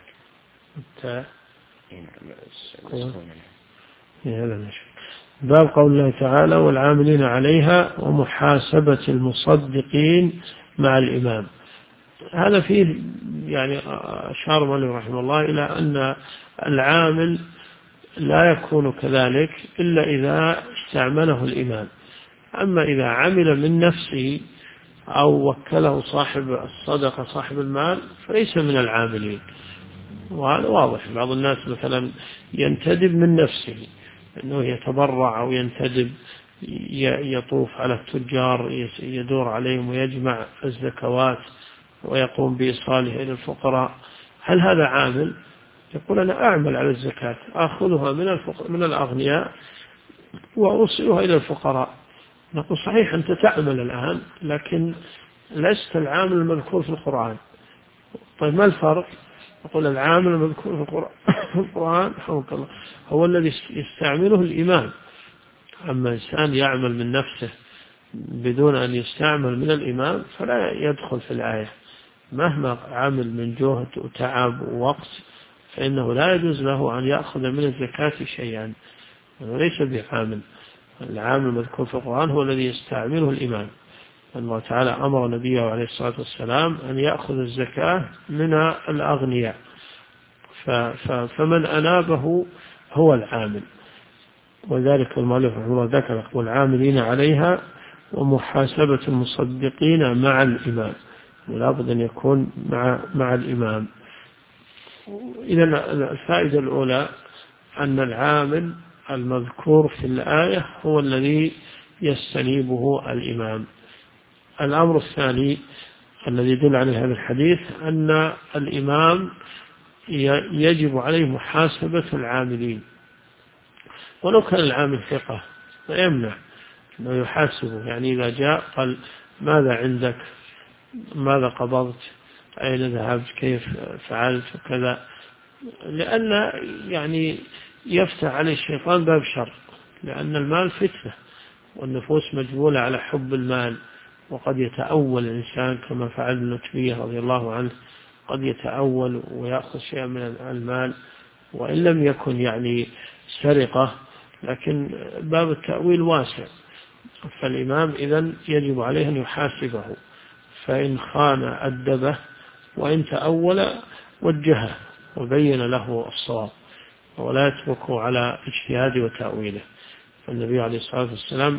باب قول الله تعالى والعاملين عليها ومحاسبة المصدقين مع الإمام. هذا فيه يعني أشار مالك رحمه الله إلى أن العامل لا يكون كذلك إلا إذا استعمله الإمام. أما إذا عمل من نفسه أو وكله صاحب الصدقة صاحب المال فليس من العاملين. وهذا واضح، بعض الناس مثلا ينتدب من نفسه أنه يتبرع أو ينتدب، يطوف على التجار يدور عليهم ويجمع الزكوات ويقوم بإيصالها إلى الفقراء. هل هذا عامل؟ يقول أنا أعمل على الزكاة، أخذها من الأغنياء وأوصلها إلى الفقراء. نقول صحيح أنت تعمل الآن لكن لست العامل المذكور في القرآن. طيب ما الفرق؟ يقول العامل المذكور في القرآن حفظك الله هو الذي يستعمله الإمام. أما إنسان يعمل من نفسه بدون أن يستعمل من الإمام فلا يدخل في الآية، مهما عمل من جهد وتعب ووقت فإنه لا يجوز له أن يأخذ من الزكاة شيئا، وليس بعامل. العامل المذكور في القرآن هو الذي يستعمله الإمام. الله تعالى أمر نبيه عليه الصلاة والسلام أن يأخذ الزكاة من الأغنياء، فمن أنابه هو العامل. وذلك المؤلف رحمه الله ذكر والعاملين عليها ومحاسبة المصدقين مع الإمام، ولا بد أن يكون مع الإمام. إذا الفائدة الأولى أن العامل المذكور في الآية هو الذي يستنيبه الإمام. الأمر الثاني الذي يدل عليه هذا الحديث أن الإمام يجب عليه محاسبة العاملين، ولو كان العامل ثقة لا يمنع أنه يحاسبه. يعني إذا جاء قال ماذا عندك، ماذا قبضت، أين ذهبت، كيف فعلت وكذا، لأن يعني يفتح عليه الشيطان باب شر، لأن المال فتنة والنفوس مجبولة على حب المال. وقد يتأول الإنسان كما فعل ابن اللتبية رضي الله عنه، قد يتأول ويأخذ شيئا من المال وإن لم يكن يعني سرقة، لكن باب التأويل واسع. فالإمام إذن يجب عليه أن يحاسبه، فإن خان أدبه وإن تأول وجهه وبين له الصواب، ولا يتركه على اجتهاده وتأويله. فالنبي عليه الصلاة والسلام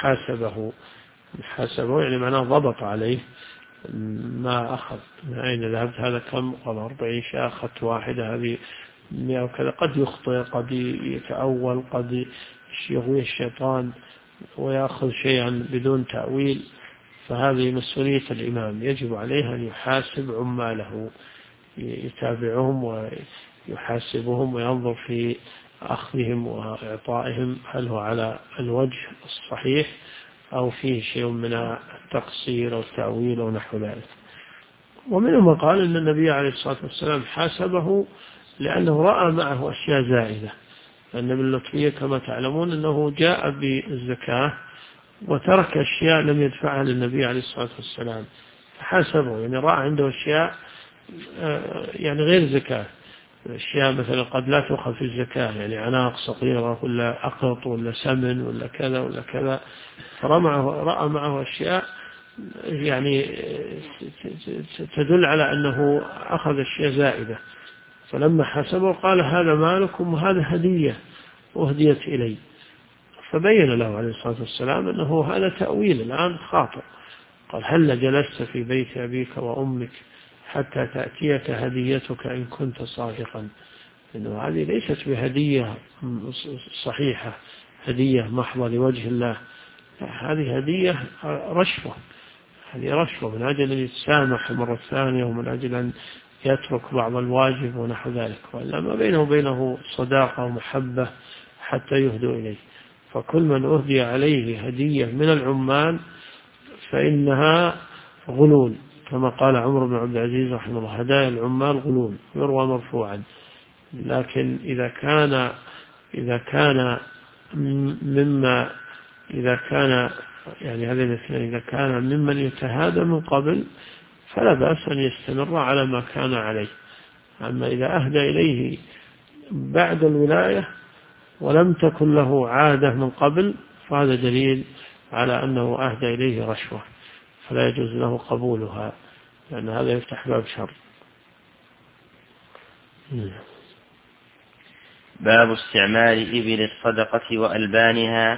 حاسبه يعني معناه ضبط عليه ما أخذ، من أين ذهبت هذا كم؟ قال 40 شاة، أخذت واحدة هذه 100 وكذا. قد يخطئ، قد يتأول، قد يغوي الشيطان ويأخذ شيئا بدون تأويل. فهذه مسؤولية الإمام، يجب عليه أن يحاسب عماله، يتابعهم ويحاسبهم وينظر في أخذهم وإعطائهم هل هو على الوجه الصحيح أو فيه شيء من التقصير أو التأويل أو نحو ذلك. ومنهم من قال أن النبي عليه الصلاة والسلام حاسبه لأنه رأى معه أشياء زائدة. النبي اللطفية كما تعلمون أنه جاء بالزكاة وترك أشياء لم يدفعها للنبي عليه الصلاة والسلام، فحاسبه يعني رأى عنده أشياء يعني غير زكاة، أشياء مثلا قد لا تؤخذ في الزكاة، يعني عناق صغيرة ولا أقط ولا سمن ولا كذا ولا كذا، فرأى معه أشياء يعني تدل على أنه أخذ أشياء زائدة. فلما حسبه قال هذا مالكم وهذا هدية وهديت إلي. فبين له عليه الصلاة والسلام أنه هذا تأويل الآن خاطئ. قال هل جلست في بيت أبيك وأمك حتى تأتيك هديتك إن كنت صادقا؟ إنه هذه ليست بهدية صحيحة، هدية محضة لوجه الله، هذه هدية رشوة، هذه رشوة من أجل أن يتسامح مرة ثانية ومن أجل أن يترك بعض الواجب ونحو ذلك، وإلا ما بينه وبينه صداقة ومحبة حتى يهدوا إليه. فكل من أهدي عليه هدية من العمال فإنها غلول، كما قال عمر بن عبد العزيز رحمه الله هدايا العمال غلول، يروى مرفوعا. لكن إذا كان يعني هذه الاثنين إذا كان ممن يتهادى من قبل فلا بأس أن يستمر على ما كان عليه. أما إذا أهدى إليه بعد الولاية ولم تكن له عادة من قبل فهذا دليل على أنه أهدى إليه رشوة، فلا يجوز له قبولها، لأن هذا يفتح باب شر. باب استعمال إبل الصدقة وألبانها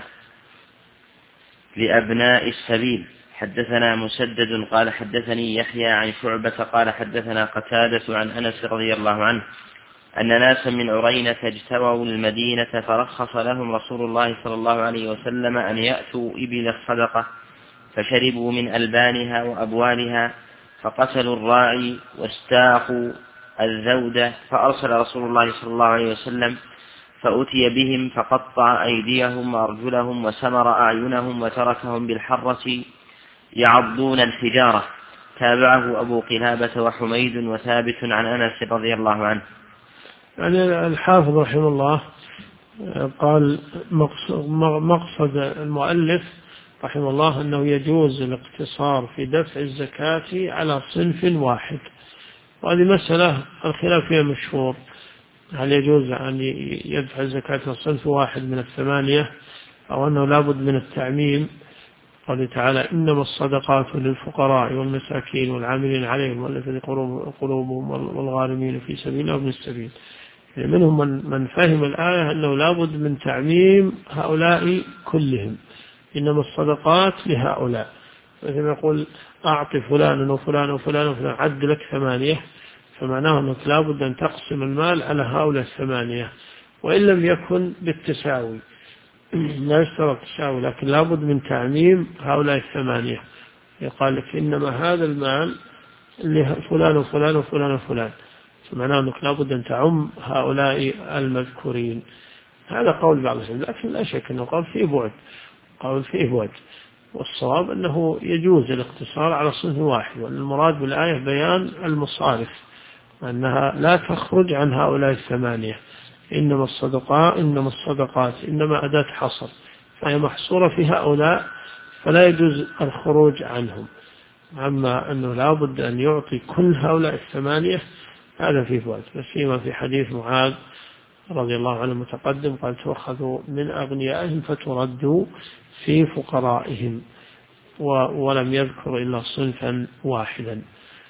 لأبناء السبيل. حدثنا مسدد قال حدثني يحيى عن شعبة قال حدثنا قتادة عن أنس رضي الله عنه أن ناسا من عرينة اجتووا المدينة فرخص لهم رسول الله صلى الله عليه وسلم أن يأتوا إبل الصدقة، فشربوا من ألبانها وأبوالها، فقتلوا الراعي واستاقوا الذودة، فأرسل رسول الله صلى الله عليه وسلم فأتي بهم فقطع أيديهم وأرجلهم وسمر أعينهم وتركهم بالحرة يعضون الحجارة. تابعه أبو قلابة وحميد وثابت عن أنس رضي الله عنه. يعني الحافظ رحمه الله قال مقصد المؤلف رحمه الله أنه يجوز الاقتصار في دفع الزكاة على صنف واحد، وهذه مسألة الخلاف فيها مشهور، هل يجوز أن يدفع الزكاة لصنف واحد من الثمانية أو أنه لابد من التعميم. قال تعالى إنما الصدقات للفقراء والمساكين والعاملين عليهم والذين قلوبهم والغارمين في سبيل الله وابن السبيل. يعني منهم من فهم الآية أنه لابد من تعميم هؤلاء كلهم، إنما الصدقات لهؤلاء، مثل يقول أعطي فلان وفلان وفلان وفلان عد لك 8، فمعناه أنك لابد أن تقسم المال على هؤلاء 8 وإن لم يكن بالتساوي، لا يشترط التساوي لكن لابد من تعميم هؤلاء 8. يقال لك إنما هذا المال لفلان وفلان وفلان وفلان، فمعناه أنك لابد أن تعم هؤلاء المذكورين. هذا قول بعض الناس، لكن لا شك أنه قول فيه بعد، والصواب أنه يجوز الاقتصار على صنف واحد، وأن المراد بالآية بيان المصارف أنها لا تخرج عن هؤلاء 8. إنما الصدقات إنما أداة حصر، فهي محصورة في هؤلاء فلا يجوز الخروج عنهم. أما أنه لابد أن يعطي كل هؤلاء 8 هذا فيه بعد، فيما في حديث معاذ رضي الله عنه متقدم قال تؤخذوا من أغنيائهم فتردوا في فقرائهم، ولم يذكر إلا صنفا واحدا.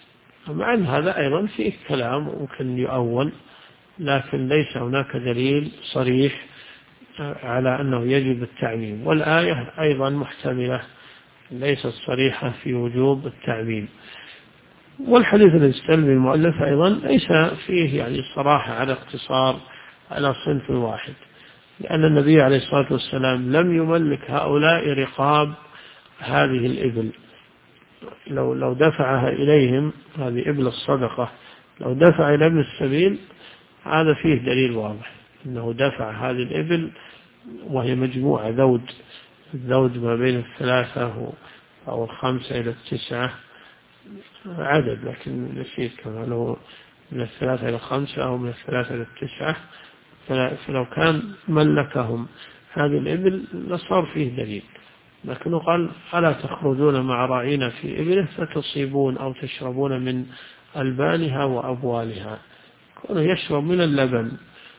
مع أن هذا أيضا فيه كلام ممكن يؤول، لكن ليس هناك دليل صريح على أنه يجب التعميم، والآية أيضا محتملة ليست صريحة في وجوب التعميم. والحديث الذي استدل المؤلف أيضا ليس فيه يعني صراحة على اقتصار على صنف واحد، لأن النبي عليه الصلاة والسلام لم يملك هؤلاء رقاب هذه الإبل. لو دفعها إليهم، هذه إبل الصدقة، لو دفع إلى ابن السبيل هذا فيه دليل واضح أنه دفع هذه الإبل، وهي مجموعة الذود ما بين 3 أو 5 إلى 9 عدد، لكن نسيت كما له من 3 إلى 5 أو من 3 إلى 9. فلو كان ملكهم هذه الإبل لصار فيه دليل، لكنه قال ألا تخرجون مع راعينا في إبله فتصيبون أو تشربون من ألبانها وأبوالها. كونه يشرب من اللبن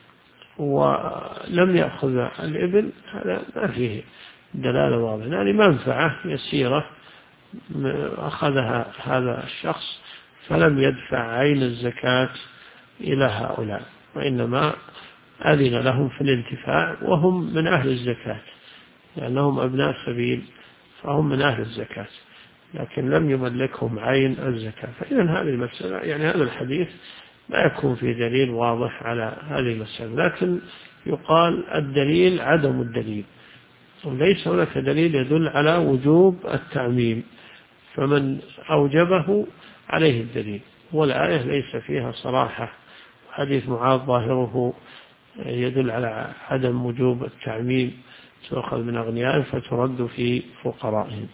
ولم يأخذ الإبل هذا ما فيه دلالة واضحة، يعني منفعة يسيرة أخذها هذا الشخص فلم يدفع عين الزكاة إلى هؤلاء، وإنما أذن لهم في الانتفاع وهم من أهل الزكاة لأنهم أبناء سبيل، فهم من أهل الزكاة، لكن لم يملكهم عين الزكاة. فإذا هذه المسألة يعني هذا الحديث لا يكون في دليل واضح على هذه المسألة، لكن يقال الدليل عدم الدليل، وليس هناك دليل يدل على وجوب التعميم، فمن أوجبه عليه الدليل، والآية ليس فيها صراحة. حديث معاذ ظاهره يدل على عدم وجوب التعميم، تؤخذ من أغنيائهم فترد في فقرائهم.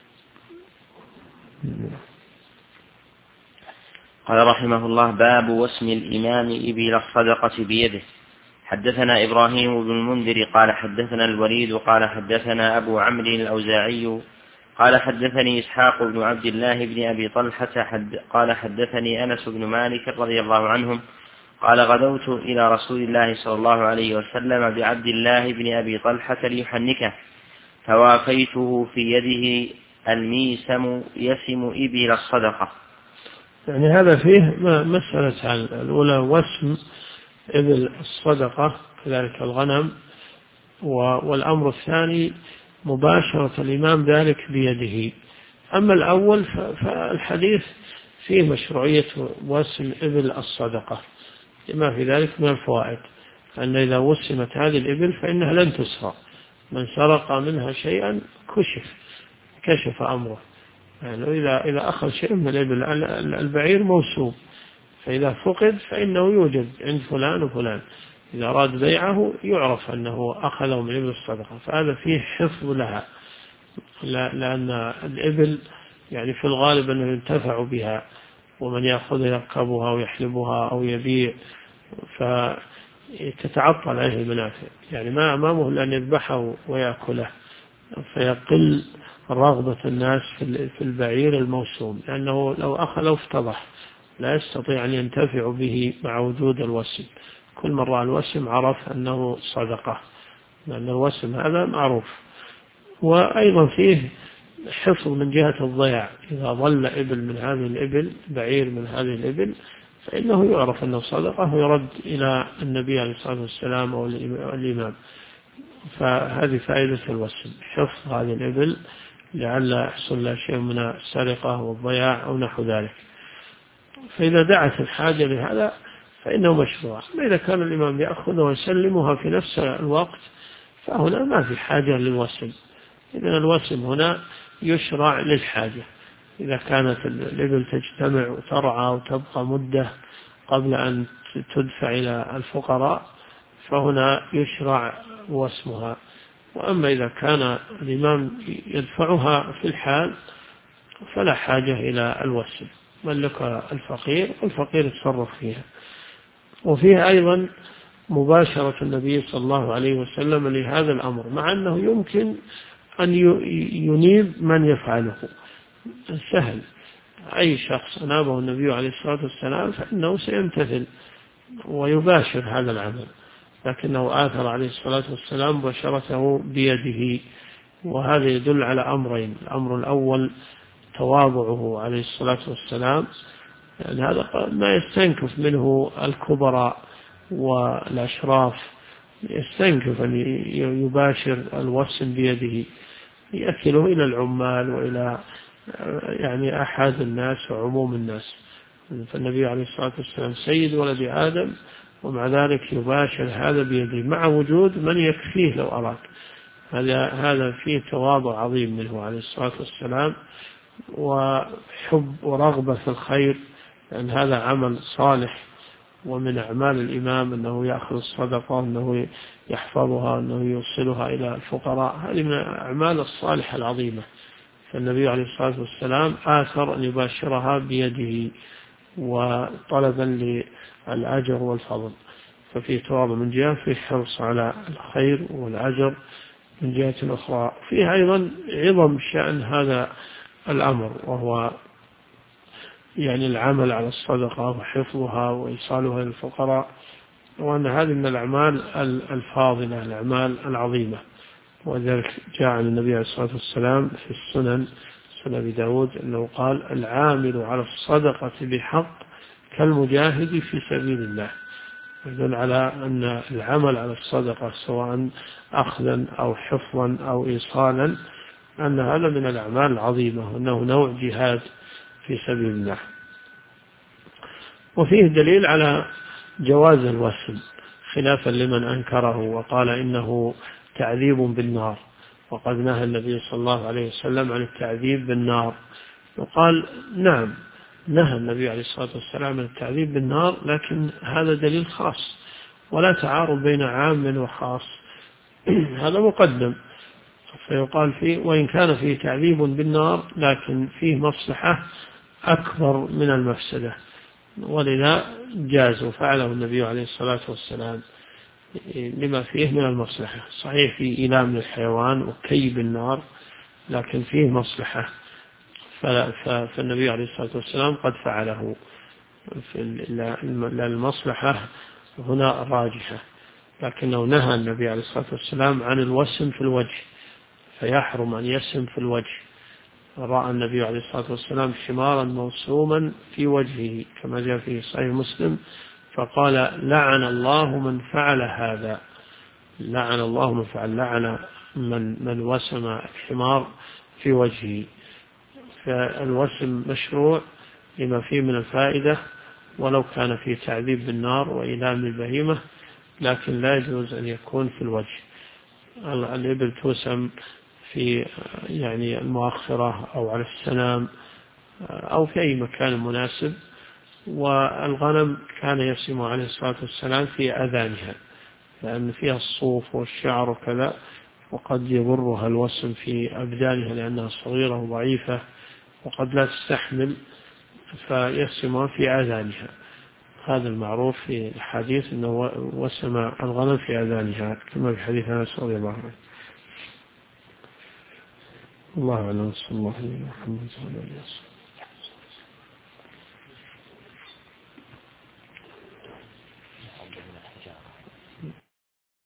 قال رحمه الله: باب وسم الإمام إبل الصدقة بيده. حدثنا إبراهيم بن المنذر قال حدثنا الوليد قال حدثنا أبو عمرو الأوزاعي قال حدثني إسحاق بن عبد الله بن أبي طلحة قال حدثني أنس بن مالك رضي الله عنهم قال: غدوت إلى رسول الله صلى الله عليه وسلم بعبد الله بن أبي طلحة ليحنكه، فوافيته في يده الميسم يسم إبل الصدقة. يعني هذا فيه مسألة الأولى وسم إبل الصدقة كذلك الغنم، والأمر الثاني مباشرة الإمام ذلك بيده. أما الأول فالحديث فيه مشروعية وسم إبل الصدقة لما في ذلك من الفوائد، أن إذا وسمت هذه الإبل فإنها لن تسرق، من سرق منها شيئا كشف أمره، يعني إذا أخذ شيء من الإبل، البعير موسوم، فإذا فقد فإنه يوجد عند فلان وفلان، إذا أراد بيعه يعرف أنه أخذه من إبل الصدقة، فهذا فيه حفظ لها، لأن الإبل يعني في الغالب أنه ينتفع بها، ومن يأخذ يركبها ويحلبها أو يبيع فتتعطل عليه المنافع، يعني ما أمامه لأن يذبحه ويأكله، فيقل رغبة الناس في البعير الموسوم، لأنه لو أخذه افتضح، لا يستطيع أن ينتفع به مع وجود الوسم. كل مرة الوسم عرف أنه صدقة، لأن الوسم هذا معروف. وأيضا فيه حفظ من جهة الضياع، إذا ضل إبل من هذه الإبل، بعير من هذه الإبل، فإنه يعرف أنه صدقة ويرد إلى النبي عليه الصلاة والسلام أو الإمام. فهذه فائدة الوسم، حفظ هذه الإبل لعل يحصل لها شيء من السرقة والضياع أو نحو ذلك. فإذا دعت الحاجة لهذا فإنه مشروع. أما إذا كان الإمام يأخذها ويسلمها في نفس الوقت فهنا ما في حاجة للوسم، إذن الوسم هنا يشرع للحاجة، إذا كانت الإبل تجتمع وترعى وتبقى مدة قبل أن تدفع إلى الفقراء فهنا يشرع وسمها. وأما إذا كان الإمام يدفعها في الحال فلا حاجة إلى الوسم، ملكها الفقير والفقير يتصرف فيها. وفيها أيضا مباشرة النبي صلى الله عليه وسلم لهذا الأمر، مع أنه يمكن أن ينيب من يفعله، سهل، أي شخص أنابه النبي عليه الصلاة والسلام فإنه سيمتثل ويباشر هذا العمل، لكنه آثر عليه الصلاة والسلام بشرته بيده، وهذا يدل على أمرين: الأمر الأول تواضعه عليه الصلاة والسلام، يعني هذا ما يستنكف منه الكبراء والأشراف، يستنكف أن يباشر الوسم بيده، يأكله إلى العمال وإلى يعني أحد الناس وعموم الناس. فالنبي عليه الصلاة والسلام سيد ولد آدم، ومع ذلك يباشر هذا بيده مع وجود من يكفيه لو أراد. هذا فيه تواضع عظيم منه عليه الصلاة والسلام، وحب ورغبة في الخير، لأن هذا عمل صالح. ومن أعمال الإمام أنه يأخذ الصدقة، أنه يحفظها، أنه يوصلها إلى الفقراء، هذه من الأعمال الصالحة العظيمة. فالنبي عليه الصلاة والسلام آثر أن يباشرها بيده وطلبا للأجر والفضل. ففيه تواضع من جهة، فيه حرص على الخير والأجر من جهة أخرى. فيه أيضا عظم شأن هذا الأمر، وهو يعني العمل على الصدقة وحفظها وإيصالها للفقراء، وأن هذه من الأعمال الفاضلة، الأعمال العظيمة. وذلك جاء عن النبي عليه الصلاة والسلام في السنن، سنن أبي داود، أنه قال: العامل على الصدقة بحق كالمجاهد في سبيل الله. يدل على أن العمل على الصدقة سواء أخذا أو حفظا أو إيصالا، أن هذا من الأعمال العظيمة، وأنه نوع جهاد في سبيل الله. وفيه دليل على جواز الوسم، خلافا لمن أنكره وقال إنه تعذيب بالنار، وقد نهى النبي صلى الله عليه وسلم عن التعذيب بالنار. وقال: نعم، نهى النبي عليه الصلاة والسلام عن التعذيب بالنار، لكن هذا دليل خاص، ولا تعارض بين عام وخاص. هذا مقدم. فيقال فيه: وإن كان فيه تعذيب بالنار لكن فيه مصلحة أكبر من المفسدة، ولذا جاز وفعله النبي عليه الصلاة والسلام لما فيه من المصلحة. صحيح فيه إيلام للحيوان وكي بالنار، لكن فيه مصلحة، فالنبي عليه الصلاة والسلام قد فعله. المصلحة هنا راجحة، لكنه نهى النبي عليه الصلاة والسلام عن الوسم في الوجه، فيحرم أن يسم في الوجه. رأى النبي عليه الصلاة والسلام حمارا موسوما في وجهه كما جاء في صحيح مسلم، فقال: لعن الله من فعل هذا، لعن الله من فعل، لعن من وسم الحمار في وجهه. فالوسم مشروع لما فيه من الفائدة، ولو كان فيه تعذيب بالنار وإيلام البهيمة، لكن لا يجوز أن يكون في الوجه. الإبل توسم في يعني المؤخرة أو على السنام أو في أي مكان مناسب، والغنم كان يسم عليه الصلاة والسلام في أذانها، لأن فيها الصوف والشعر وكذا، وقد يضرها الوسم في أبدانها لأنها صغيرة وضعيفة وقد لا تستحمل، فيسمها في أذانها. هذا المعروف في الحديث أنه وسم الغنم في أذانها، كما في حديث أنس رضي الله عنه. الله أعلم. صلى الله عليه وسلم.